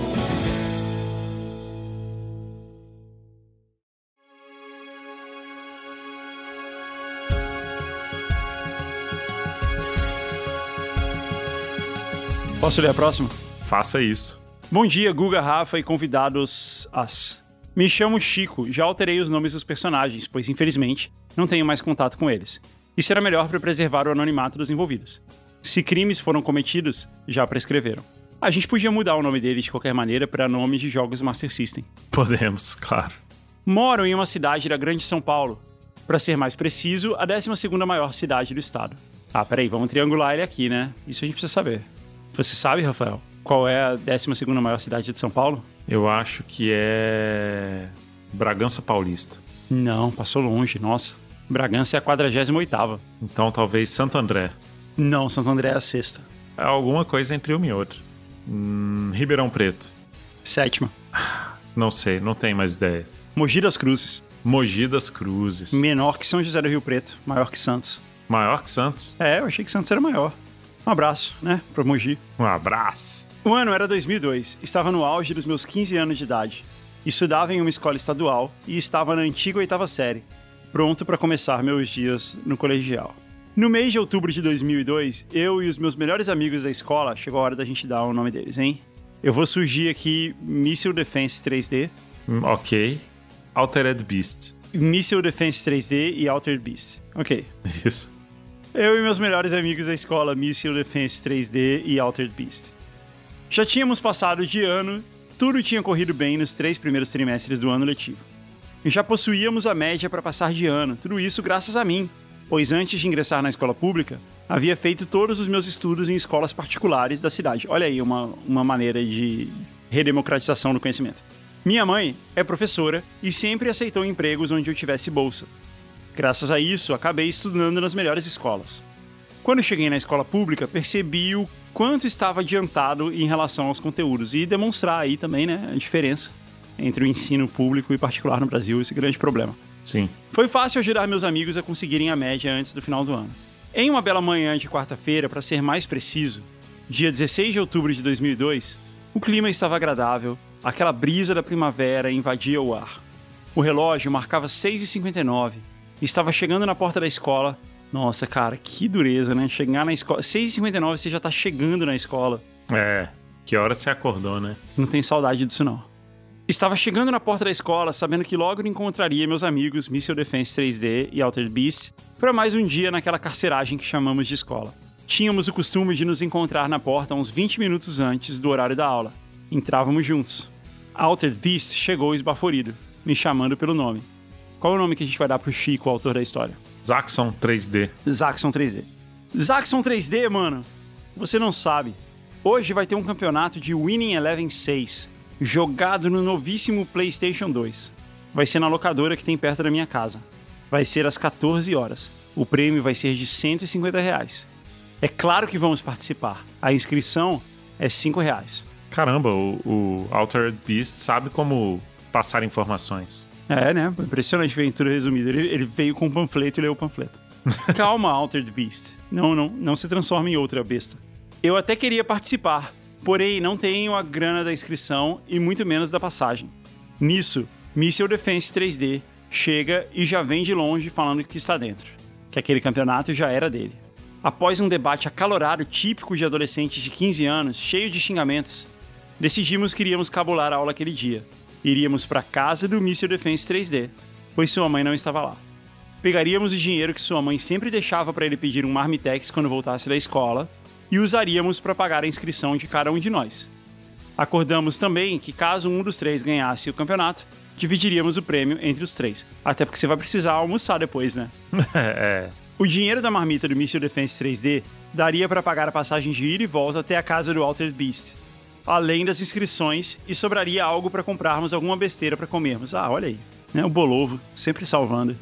Posso ler a próxima? Faça isso. Bom dia, Guga, Rafa e convidados as. Me chamo Chico, já alterei os nomes dos personagens, pois infelizmente não tenho mais contato com eles. Isso era melhor para preservar o anonimato dos envolvidos. Se crimes foram cometidos, já prescreveram. A gente podia mudar o nome deles de qualquer maneira para nomes de jogos Master System. Podemos, claro. Moro em uma cidade da Grande São Paulo. Para ser mais preciso, a 12ª maior cidade do estado. Ah, peraí, vamos triangular ele aqui, né? Isso a gente precisa saber. Você sabe, Rafael, qual é a 12ª maior cidade de São Paulo? Eu acho que é Bragança Paulista. Não, passou longe, nossa. Bragança é a 48ª. Então talvez Santo André. Não, Santo André é a 6ª. É alguma coisa entre uma e outra. Ribeirão Preto. 7ª. Não sei, não tenho mais ideias. Mogi das Cruzes. Mogi das Cruzes. Menor que São José do Rio Preto, maior que Santos. Maior que Santos? É, eu achei que Santos era maior. Um abraço, né, pro Mogi. Um abraço. O ano era 2002. Estava no auge dos meus 15 anos de idade. Estudava em uma escola estadual e estava na antiga 8ª série, pronto para começar meus dias no colegial. No mês de outubro de 2002, eu e os meus melhores amigos da escola, chegou a hora da gente dar o nome deles, hein? Eu vou surgir aqui Missile Defense 3D. Ok. Altered Beast. Missile Defense 3D e Altered Beast. Ok. Isso. Eu e meus melhores amigos da escola, Missile Defense 3D e Altered Beast. Já tínhamos passado de ano, tudo tinha corrido bem nos 3 primeiros trimestres do ano letivo. E já possuíamos a média para passar de ano, tudo isso graças a mim, pois antes de ingressar na escola pública, havia feito todos os meus estudos em escolas particulares da cidade. Olha aí uma maneira de redemocratização do conhecimento. Minha mãe é professora e sempre aceitou empregos onde eu tivesse bolsa. Graças a isso, acabei estudando nas melhores escolas. Quando cheguei na escola pública, percebi o quanto estava adiantado em relação aos conteúdos e demonstrar aí também, né, a diferença entre o ensino público e particular no Brasil, esse grande problema. Sim. Foi fácil ajudar meus amigos a conseguirem a média antes do final do ano. Em uma bela manhã de quarta-feira, para ser mais preciso, dia 16 de outubro de 2002, o clima estava agradável, aquela brisa da primavera invadia o ar. O relógio marcava 6h59. Estava chegando na porta da escola. Nossa, cara, que dureza, né? Chegar na escola... 6h59 você já tá chegando na escola. É, que hora você acordou, né? Não tenho saudade disso, não. Estava chegando na porta da escola, sabendo que logo encontraria meus amigos Missile Defense 3D e Altered Beast para mais um dia naquela carceragem que chamamos de escola. Tínhamos o costume de nos encontrar na porta uns 20 minutos antes do horário da aula. Entrávamos juntos. Altered Beast chegou esbaforido, me chamando pelo nome. Qual é o nome que a gente vai dar pro Chico, o autor da história? Zaxxon 3D. Zaxxon 3D. Zaxxon 3D, mano, você não sabe. Hoje vai ter um campeonato de Winning Eleven 6, jogado no novíssimo PlayStation 2. Vai ser na locadora que tem perto da minha casa. Vai ser às 14 horas. O prêmio vai ser de R$150. É claro que vamos participar. A inscrição é R$5. Caramba, o Altered Beast sabe como passar informações. É, né? Impressionante ver tudo resumido. Ele veio com um panfleto e leu o panfleto. Calma, Altered Beast. Não se transforma em outra besta. Eu até queria participar, porém não tenho a grana da inscrição e muito menos da passagem. Nisso, Missile Defense 3D chega e já vem de longe falando que está dentro, que aquele campeonato já era dele. Após um debate acalorado típico de adolescentes de 15 anos, cheio de xingamentos, decidimos que iríamos cabular a aula aquele dia. Iríamos para casa do Missile Defense 3D, pois sua mãe não estava lá. Pegaríamos o dinheiro que sua mãe sempre deixava para ele pedir um marmitex quando voltasse da escola e usaríamos para pagar a inscrição de cada um de nós. Acordamos também que caso um dos três ganhasse o campeonato, dividiríamos o prêmio entre os três. Até porque você vai precisar almoçar depois, né? O dinheiro da marmita do Missile Defense 3D daria para pagar a passagem de ida e volta até a casa do Altered Beast, além das inscrições, e sobraria algo para comprarmos alguma besteira para comermos. Ah, olha aí, né? O Bolovo, sempre salvando.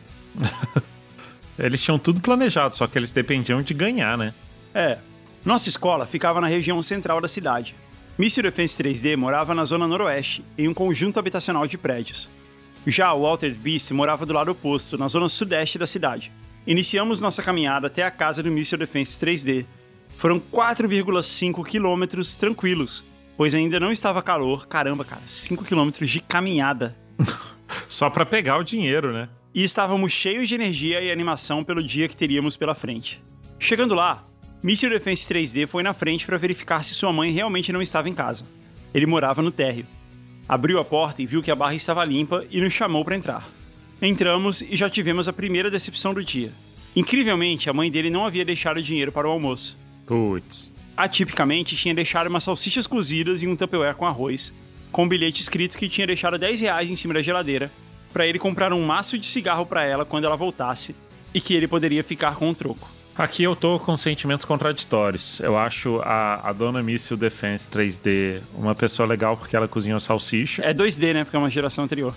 Eles tinham tudo planejado, só que eles dependiam de ganhar, né? Nossa escola ficava na região central da cidade. Missile Defense 3D morava na zona noroeste, em um conjunto habitacional de prédios. Já o Altered Beast morava do lado oposto, na zona sudeste da cidade. Iniciamos nossa caminhada até a casa do Missile Defense 3D. Foram 4,5 quilômetros tranquilos, pois ainda não estava calor. Caramba, cara, 5 quilômetros de caminhada. Só pra pegar o dinheiro, né? E estávamos cheios de energia e animação pelo dia que teríamos pela frente. Chegando lá, Missile Defense 3D foi na frente para verificar se sua mãe realmente não estava em casa. Ele morava no térreo. Abriu a porta e viu que a barra estava limpa e nos chamou para entrar. Entramos e já tivemos a primeira decepção do dia. Incrivelmente, a mãe dele não havia deixado dinheiro para o almoço. Putz. Atipicamente, tinha deixado umas salsichas cozidas e um Tupperware com arroz, com um bilhete escrito que tinha deixado R$10 em cima da geladeira, para ele comprar um maço de cigarro para ela quando ela voltasse, e que ele poderia ficar com o troco. Aqui eu tô com sentimentos contraditórios. Eu acho a dona Missile Defense 3D uma pessoa legal porque ela cozinhou salsicha. É 2D, né? Porque é uma geração anterior.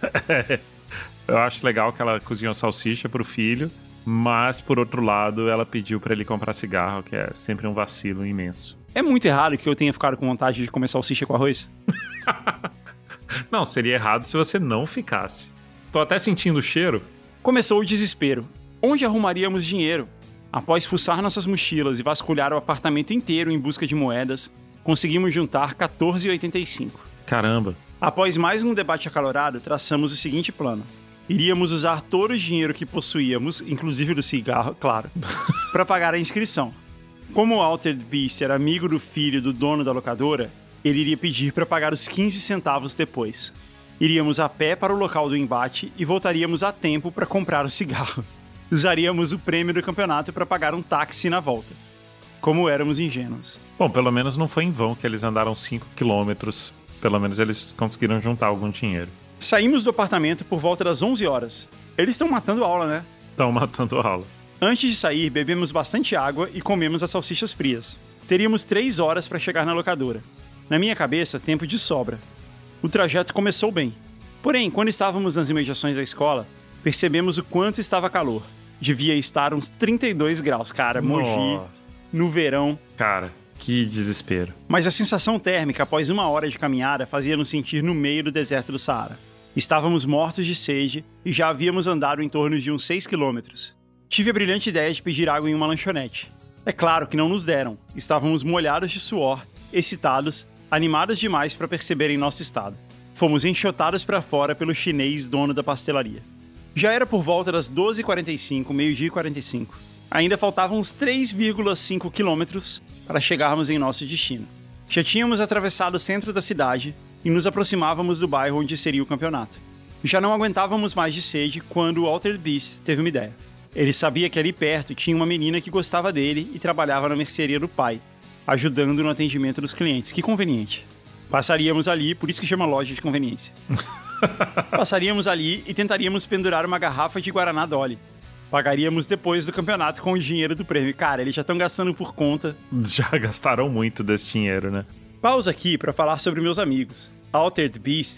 Eu acho legal que ela cozinhou salsicha pro filho, mas, por outro lado, ela pediu pra ele comprar cigarro, que é sempre um vacilo imenso. É muito errado que eu tenha ficado com vontade de comer salsicha com arroz? Não, seria errado se você não ficasse. Tô até sentindo o cheiro. Começou o desespero. Onde arrumaríamos dinheiro? Após fuçar nossas mochilas e vasculhar o apartamento inteiro em busca de moedas, conseguimos juntar R$14,85. Caramba. Após mais um debate acalorado, traçamos o seguinte plano. Iríamos usar todo o dinheiro que possuíamos, inclusive do cigarro, claro, para pagar a inscrição. Como o Altered Beast era amigo do filho do dono da locadora, ele iria pedir para pagar os 15 centavos depois. Iríamos a pé para o local do embate e voltaríamos a tempo para comprar o cigarro. Usaríamos o prêmio do campeonato para pagar um táxi na volta. Como éramos ingênuos. Bom, pelo menos não foi em vão que eles andaram 5 quilômetros. Pelo menos eles conseguiram juntar algum dinheiro. Saímos do apartamento por volta das 11 horas. Eles estão matando aula, né? Estão matando aula. Antes de sair, bebemos bastante água e comemos as salsichas frias. Teríamos 3 horas para chegar na locadora. Na minha cabeça, tempo de sobra. O trajeto começou bem. Porém, quando estávamos nas imediações da escola, percebemos o quanto estava calor. Devia estar uns 32 graus, cara. Mogi, no verão. Cara, que desespero. Mas a sensação térmica após 1 hora de caminhada fazia nos sentir no meio do deserto do Saara. Estávamos mortos de sede e já havíamos andado em torno de uns 6 quilômetros. Tive a brilhante ideia de pedir água em uma lanchonete. É claro que não nos deram. Estávamos molhados de suor, excitados, animados demais para perceberem nosso estado. Fomos enxotados para fora pelo chinês dono da pastelaria. Já era por volta das 12h45, meio-dia e 45. Ainda faltavam uns 3,5 quilômetros para chegarmos em nosso destino. Já tínhamos atravessado o centro da cidade e nos aproximávamos do bairro onde seria o campeonato. Já não aguentávamos mais de sede quando o Altered Beast teve uma ideia. Ele sabia que ali perto tinha uma menina que gostava dele e trabalhava na mercearia do pai, ajudando no atendimento dos clientes. Que conveniente. Passaríamos ali, por isso que chama loja de conveniência. Passaríamos ali e tentaríamos pendurar uma garrafa de Guaraná Dolly. Pagaríamos depois do campeonato com o dinheiro do prêmio. Cara, eles já estão gastando por conta. Já gastaram muito desse dinheiro, né? Pausa aqui para falar sobre meus amigos. Altered Beast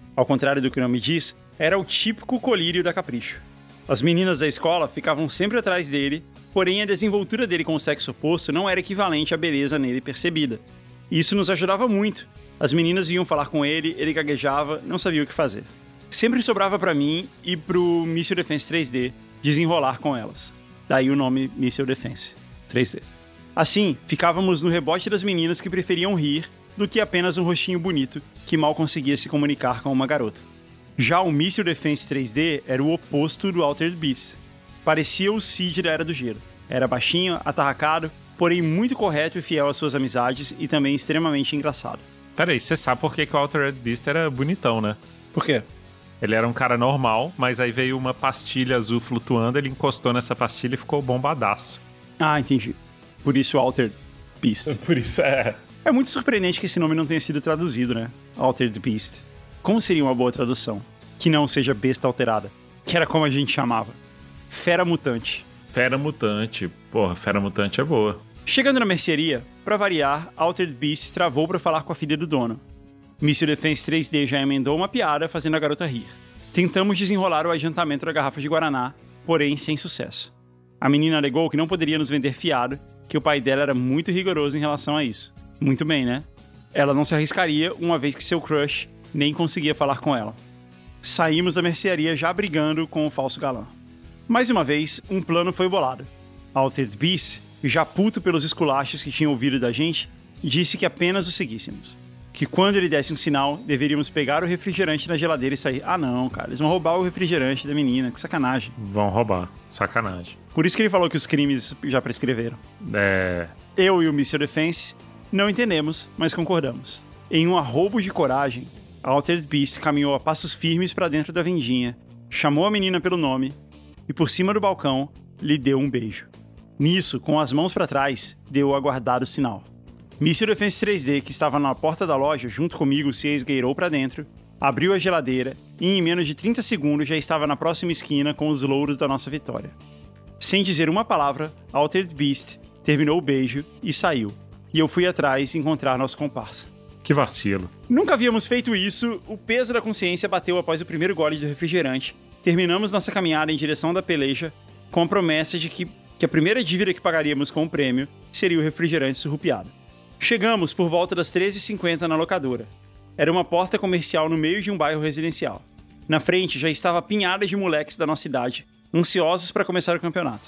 Ao contrário do que o nome diz, era o típico colírio da Capricho. As meninas da escola ficavam sempre atrás dele, porém a desenvoltura dele com o sexo oposto não era equivalente à beleza nele percebida. Isso nos ajudava muito. As meninas vinham falar com ele, ele gaguejava, não sabia o que fazer. Sempre sobrava pra mim e pro Missile Defense 3D desenrolar com elas. Daí o nome Missile Defense 3D. Assim, ficávamos no rebote das meninas que preferiam rir do que apenas um rostinho bonito que mal conseguia se comunicar com uma garota. Já o Missile Defense 3D era o oposto do Altered Beast. Parecia o Cid da Era do Gelo. Era baixinho, atarracado, porém muito correto e fiel às suas amizades e também extremamente engraçado. Peraí, você sabe por que o Altered Beast era bonitão, né? Por quê? Ele era um cara normal, mas aí veio uma pastilha azul flutuando, ele encostou nessa pastilha e ficou bombadaço. Ah, entendi. Por isso o Altered Beast. Por isso é... É muito surpreendente que esse nome não tenha sido traduzido, né? Altered Beast. Como seria uma boa tradução? Que não seja besta alterada. Que era como a gente chamava. Fera mutante. Fera mutante. Porra, fera mutante é boa. Chegando na mercearia, pra variar, Altered Beast travou pra falar com a filha do dono. Missile Defense 3D já emendou uma piada fazendo a garota rir. Tentamos desenrolar o adiantamento da garrafa de Guaraná, porém sem sucesso. A menina alegou que não poderia nos vender fiado, que o pai dela era muito rigoroso em relação a isso. Muito bem, né? Ela não se arriscaria, uma vez que seu crush nem conseguia falar com ela. Saímos da mercearia já brigando com o falso galã. Mais uma vez, um plano foi bolado. Altered Beast, já puto pelos esculachos que tinha ouvido da gente, disse que apenas o seguíssemos. Que quando ele desse um sinal, deveríamos pegar o refrigerante na geladeira e sair. Ah não, cara, eles vão roubar o refrigerante da menina, que sacanagem. Vão roubar, sacanagem. Por isso que ele falou que os crimes já prescreveram. Eu e o Missile Defense não entendemos, mas concordamos. Em um arroubo de coragem, a Altered Beast caminhou a passos firmes para dentro da vendinha, chamou a menina pelo nome e, por cima do balcão, lhe deu um beijo. Nisso, com as mãos para trás, deu o aguardado sinal. Missile Defense 3D, que estava na porta da loja junto comigo, se esgueirou para dentro, abriu a geladeira e, em menos de 30 segundos, já estava na próxima esquina com os louros da nossa vitória. Sem dizer uma palavra, a Altered Beast terminou o beijo e saiu. E eu fui atrás encontrar nosso comparsa. Que vacilo. Nunca havíamos feito isso, o peso da consciência bateu após o primeiro gole de refrigerante. Terminamos nossa caminhada em direção da peleja com a promessa de que a primeira dívida que pagaríamos com o prêmio seria o refrigerante surrupiado. Chegamos por volta das 13h50 na locadora. Era uma porta comercial no meio de um bairro residencial. Na frente já estava apinhada de moleques da nossa idade, ansiosos para começar o campeonato.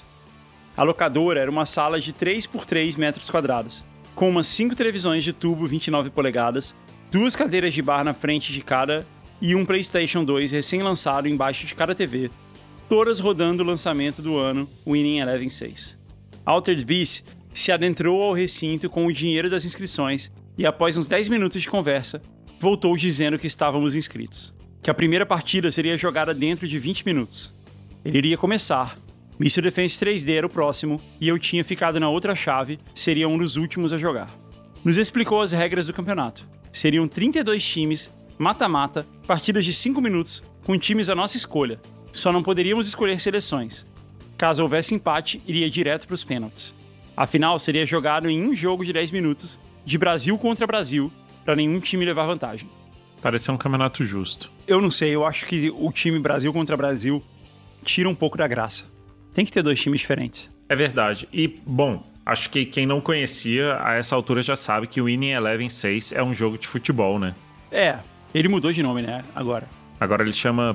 A locadora era uma sala de 3 por 3 metros quadrados, com umas 5 televisões de tubo 29 polegadas, 2 cadeiras de bar na frente de cada e um PlayStation 2 recém-lançado embaixo de cada TV, todas rodando o lançamento do ano Winning Eleven 6. Altered Beast se adentrou ao recinto com o dinheiro das inscrições e, após uns 10 minutos de conversa, voltou dizendo que estávamos inscritos, que a primeira partida seria jogada dentro de 20 minutos. Ele iria começar. Missile Defense 3D era o próximo e eu tinha ficado na outra chave, seria um dos últimos a jogar. Nos explicou as regras do campeonato. Seriam 32 times, mata-mata, partidas de 5 minutos, com times à nossa escolha. Só não poderíamos escolher seleções. Caso houvesse empate, iria direto para os pênaltis. A final seria jogado em um jogo de 10 minutos, de Brasil contra Brasil, para nenhum time levar vantagem. Parecia um campeonato justo. Eu não sei, eu acho que o time Brasil contra Brasil tira um pouco da graça. Tem que ter 2 times diferentes. É verdade. E, bom, acho que quem não conhecia, a essa altura já sabe que o Winning Eleven 6 é um jogo de futebol, né? É, ele mudou de nome, né, agora. Agora ele chama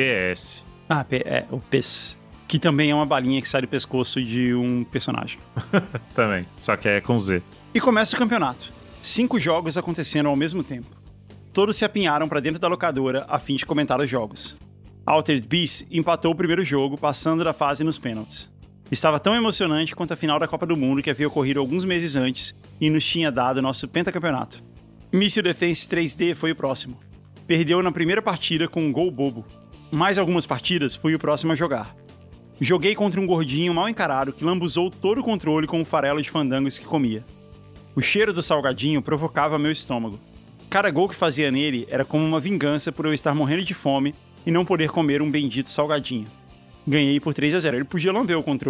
PS. Ah, o PES. Que também é uma balinha que sai do pescoço de um personagem. Também, só que é com Z. E começa o campeonato. 5 jogos acontecendo ao mesmo tempo. Todos se apinharam para dentro da locadora a fim de comentar os jogos. Altered Beast empatou o primeiro jogo, passando da fase nos pênaltis. Estava tão emocionante quanto a final da Copa do Mundo que havia ocorrido alguns meses antes e nos tinha dado nosso pentacampeonato. Missile Defense 3D foi o próximo. Perdeu na primeira partida com um gol bobo. Mais algumas partidas fui o próximo a jogar. Joguei contra um gordinho mal encarado que lambuzou todo o controle com o farelo de fandangos que comia. O cheiro do salgadinho provocava meu estômago. Cada gol que fazia nele era como uma vingança por eu estar morrendo de fome e não poder comer um bendito salgadinho. Ganhei por 3-0, ele podia lamber o controle.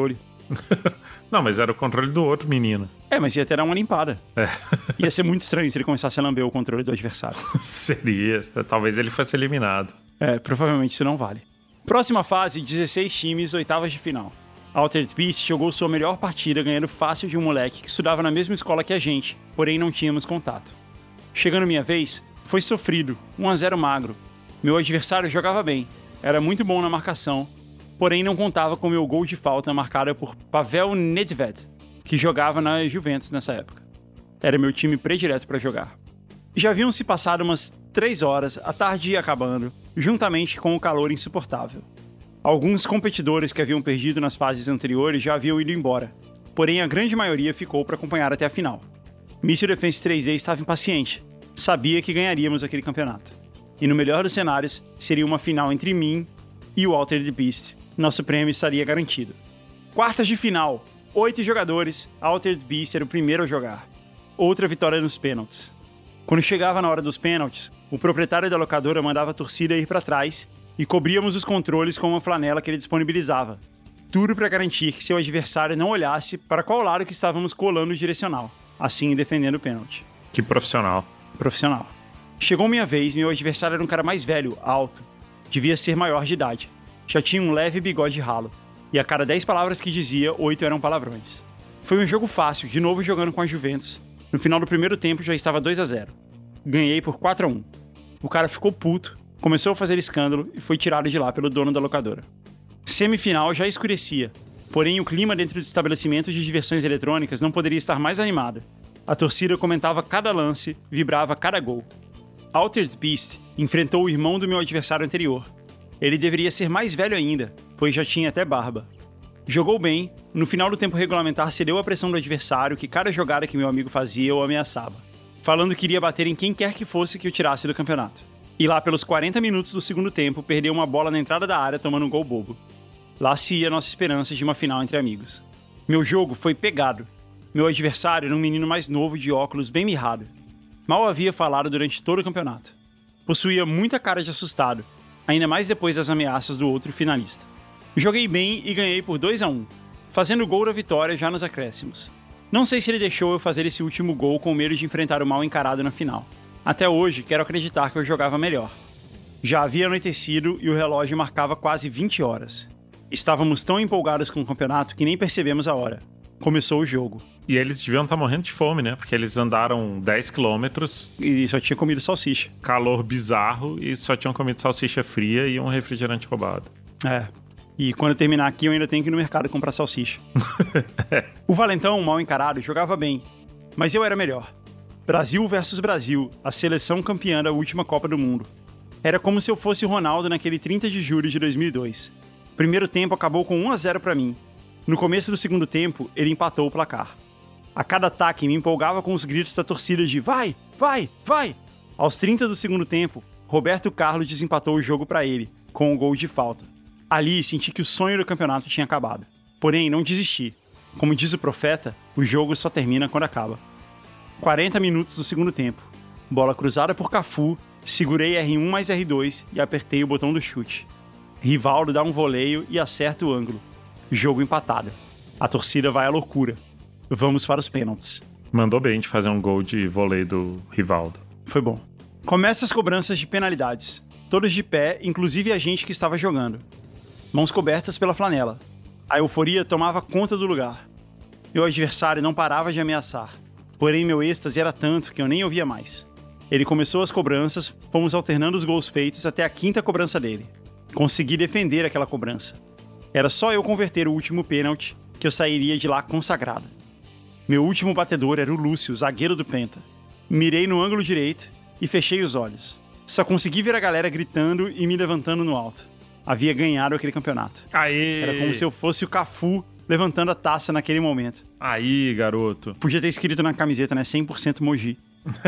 Não, mas era o controle do outro menino. Mas ia ter uma limpada. Ia ser muito estranho se ele começasse a lamber o controle do adversário. Seria. Talvez ele fosse eliminado. Provavelmente isso não vale. Próxima fase, 16 times, oitavas de final. Altered Beast jogou sua melhor partida ganhando fácil de um moleque que estudava na mesma escola que a gente, porém não tínhamos contato. Chegando minha vez, foi sofrido, 1-0 magro. Meu adversário jogava bem, era muito bom na marcação, porém não contava com meu gol de falta marcado por Pavel Nedved, que jogava na Juventus nessa época. Era meu time predileto para jogar. Já haviam se passado umas 3 horas, a tarde ia acabando, juntamente com o calor insuportável. Alguns competidores que haviam perdido nas fases anteriores já haviam ido embora, porém a grande maioria ficou para acompanhar até a final. Missile Defense 3D estava impaciente, sabia que ganharíamos aquele campeonato. E no melhor dos cenários, seria uma final entre mim e o Altered Beast. Nosso prêmio estaria garantido. Quartas de final, 8 jogadores, Altered Beast era o primeiro a jogar. Outra vitória nos pênaltis. Quando chegava na hora dos pênaltis, o proprietário da locadora mandava a torcida ir para trás e cobríamos os controles com uma flanela que ele disponibilizava. Tudo para garantir que seu adversário não olhasse para qual lado que estávamos colando o direcional, assim defendendo o pênalti. Que profissional. Profissional. Chegou minha vez, meu adversário era um cara mais velho, alto. Devia ser maior de idade. Já tinha um leve bigode ralo. E a cada 10 palavras que dizia, 8 eram palavrões. Foi um jogo fácil, de novo jogando com a Juventus. No final do primeiro tempo já estava 2-0. Ganhei por 4-1. O cara ficou puto, começou a fazer escândalo e foi tirado de lá pelo dono da locadora. Semifinal já escurecia, porém o clima dentro dos estabelecimentos de diversões eletrônicas não poderia estar mais animado. A torcida comentava cada lance, vibrava cada gol. Altered Beast enfrentou o irmão do meu adversário anterior. Ele deveria ser mais velho ainda, pois já tinha até barba. Jogou bem, no final do tempo regulamentar cedeu à pressão do adversário que cada jogada que meu amigo fazia o ameaçava, falando que iria bater em quem quer que fosse que o tirasse do campeonato. E lá pelos 40 minutos do segundo tempo, perdeu uma bola na entrada da área tomando um gol bobo. Lá se ia nossa esperança de uma final entre amigos. Meu jogo foi pegado. Meu adversário era um menino mais novo de óculos bem mirrado. Mal havia falado durante todo o campeonato. Possuía muita cara de assustado, ainda mais depois das ameaças do outro finalista. Joguei bem e ganhei por 2-1, fazendo o gol da vitória já nos acréscimos. Não sei se ele deixou eu fazer esse último gol com medo de enfrentar o mal encarado na final. Até hoje, quero acreditar que eu jogava melhor. Já havia anoitecido e o relógio marcava quase 20 horas. Estávamos tão empolgados com o campeonato que nem percebemos a hora. Começou o jogo. E eles deviam estar morrendo de fome, né? Porque eles andaram 10 quilômetros. E só tinha comido salsicha. Calor bizarro e só tinham comido salsicha fria e um refrigerante roubado. E quando terminar aqui eu ainda tenho que ir no mercado comprar salsicha. O valentão, mal encarado, jogava bem. Mas eu era melhor. Brasil versus Brasil, a seleção campeã da última Copa do Mundo. Era como se eu fosse o Ronaldo naquele 30 de julho de 2002. Primeiro tempo acabou com 1-0 pra mim. No começo do segundo tempo, ele empatou o placar. A cada ataque me empolgava com os gritos da torcida de vai, vai, vai! Aos 30 do segundo tempo, Roberto Carlos desempatou o jogo pra ele, com um gol de falta. Ali senti que o sonho do campeonato tinha acabado. Porém, não desisti. Como diz o profeta, o jogo só termina quando acaba. 40 minutos do segundo tempo. Bola cruzada por Cafu, segurei R1 mais R2 e apertei o botão do chute. Rivaldo dá um voleio e acerta o ângulo. Jogo empatado. A torcida vai à loucura. Vamos para os pênaltis. Mandou bem de fazer um gol de voleio do Rivaldo. Foi bom. Começa as cobranças de penalidades. Todos de pé, inclusive a gente que estava jogando. Mãos cobertas pela flanela. A euforia tomava conta do lugar. Meu adversário não parava de ameaçar. Porém, meu êxtase era tanto que eu nem ouvia mais. Ele começou as cobranças, fomos alternando os gols feitos até a 5ª cobrança dele. Consegui defender aquela cobrança. Era só eu converter o último pênalti que eu sairia de lá consagrado. Meu último batedor era o Lúcio, zagueiro do Penta. Mirei no ângulo direito e fechei os olhos. Só consegui ver a galera gritando e me levantando no alto. Havia ganhado aquele campeonato. Aê! Era como se eu fosse o Cafu levantando a taça naquele momento. Aí, garoto. Podia ter escrito na camiseta, né? 100% Mogi.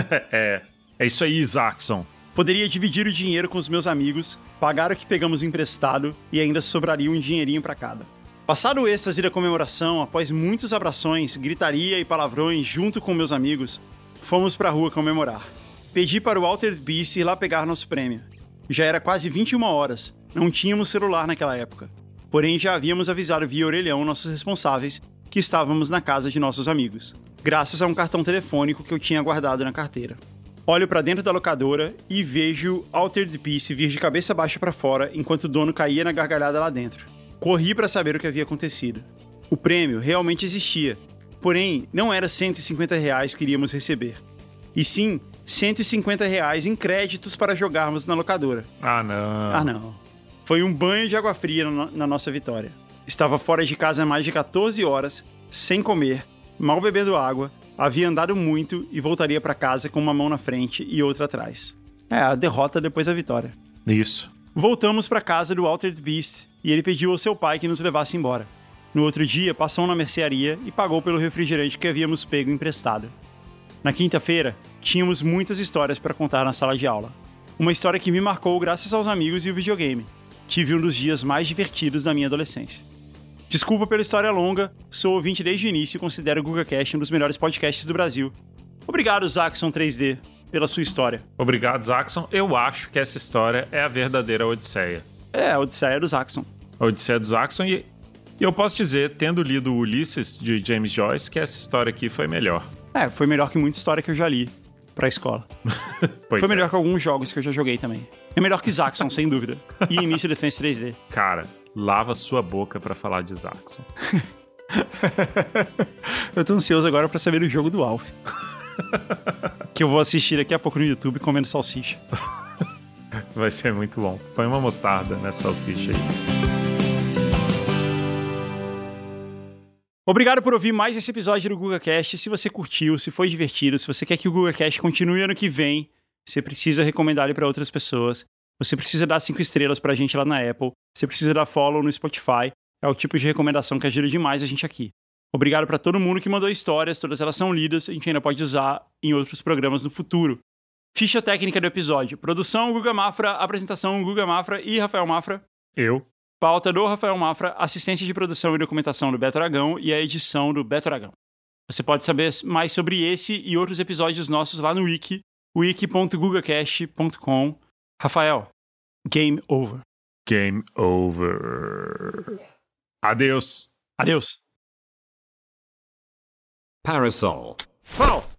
É isso aí, Isaacson. Poderia dividir o dinheiro com os meus amigos, pagar o que pegamos emprestado e ainda sobraria um dinheirinho pra cada. Passado o êxtase da comemoração, após muitos abrações, gritaria e palavrões junto com meus amigos, fomos pra rua comemorar. Pedi para o Altered Beast ir lá pegar nosso prêmio. Já era quase 21 horas, não tínhamos celular naquela época. Porém, já havíamos avisado via orelhão nossos responsáveis que estávamos na casa de nossos amigos, graças a um cartão telefônico que eu tinha guardado na carteira. Olho para dentro da locadora e vejo Altered Beast vir de cabeça baixa para fora enquanto o dono caía na gargalhada lá dentro. Corri para saber o que havia acontecido. O prêmio realmente existia, porém não era R$150 que iríamos receber, e sim R$150 em créditos para jogarmos na locadora. Ah, não. Foi um banho de água fria na nossa vitória. Estava fora de casa há mais de 14 horas, sem comer, mal bebendo água, havia andado muito e voltaria para casa com uma mão na frente e outra atrás. A derrota depois da vitória. Isso. Voltamos para casa do Altered Beast e ele pediu ao seu pai que nos levasse embora. No outro dia, passou na mercearia e pagou pelo refrigerante que havíamos pego emprestado. Na quinta-feira, tínhamos muitas histórias para contar na sala de aula. Uma história que me marcou graças aos amigos e o videogame. Tive um dos dias mais divertidos da minha adolescência. Desculpa pela história longa, sou ouvinte desde o início e considero o GugaCast um dos melhores podcasts do Brasil. Obrigado, Zaxxon 3D, pela sua história. Obrigado, Zaxxon. Eu acho que essa história é a verdadeira Odisseia. A Odisseia do Zaxxon. A Odisseia do Zaxxon e eu posso dizer, tendo lido o Ulisses de James Joyce, que essa história aqui foi melhor. Foi melhor que muita história que eu já li pra escola. Foi melhor que alguns jogos que eu já joguei também. É melhor que Zaxxon, sem dúvida. E Início Defense 3D. Cara, lava sua boca pra falar de Zaxxon. Eu tô ansioso agora pra saber o jogo do Alf. Que eu vou assistir daqui a pouco no YouTube comendo salsicha. Vai ser muito bom. Põe uma mostarda nessa salsicha aí. Obrigado por ouvir mais esse episódio do GugaCast. Se você curtiu, se foi divertido, se você quer que o GugaCast continue ano que vem, você precisa recomendar ele para outras pessoas. Você precisa dar 5 estrelas pra gente lá na Apple. Você precisa dar follow no Spotify. É o tipo de recomendação que ajuda demais a gente aqui. Obrigado para todo mundo que mandou histórias, todas elas são lidas, a gente ainda pode usar em outros programas no futuro. Ficha técnica do episódio. Produção, Guga Mafra. Apresentação, Guga Mafra e Rafael Mafra. Eu. Pauta do Rafael Mafra, assistência de produção e documentação do Beto Aragão e a edição do Beto Aragão. Você pode saber mais sobre esse e outros episódios nossos lá no wiki, wiki.gugacast.com. Rafael, game over. Game over. Adeus. Adeus. Parasol. Fall.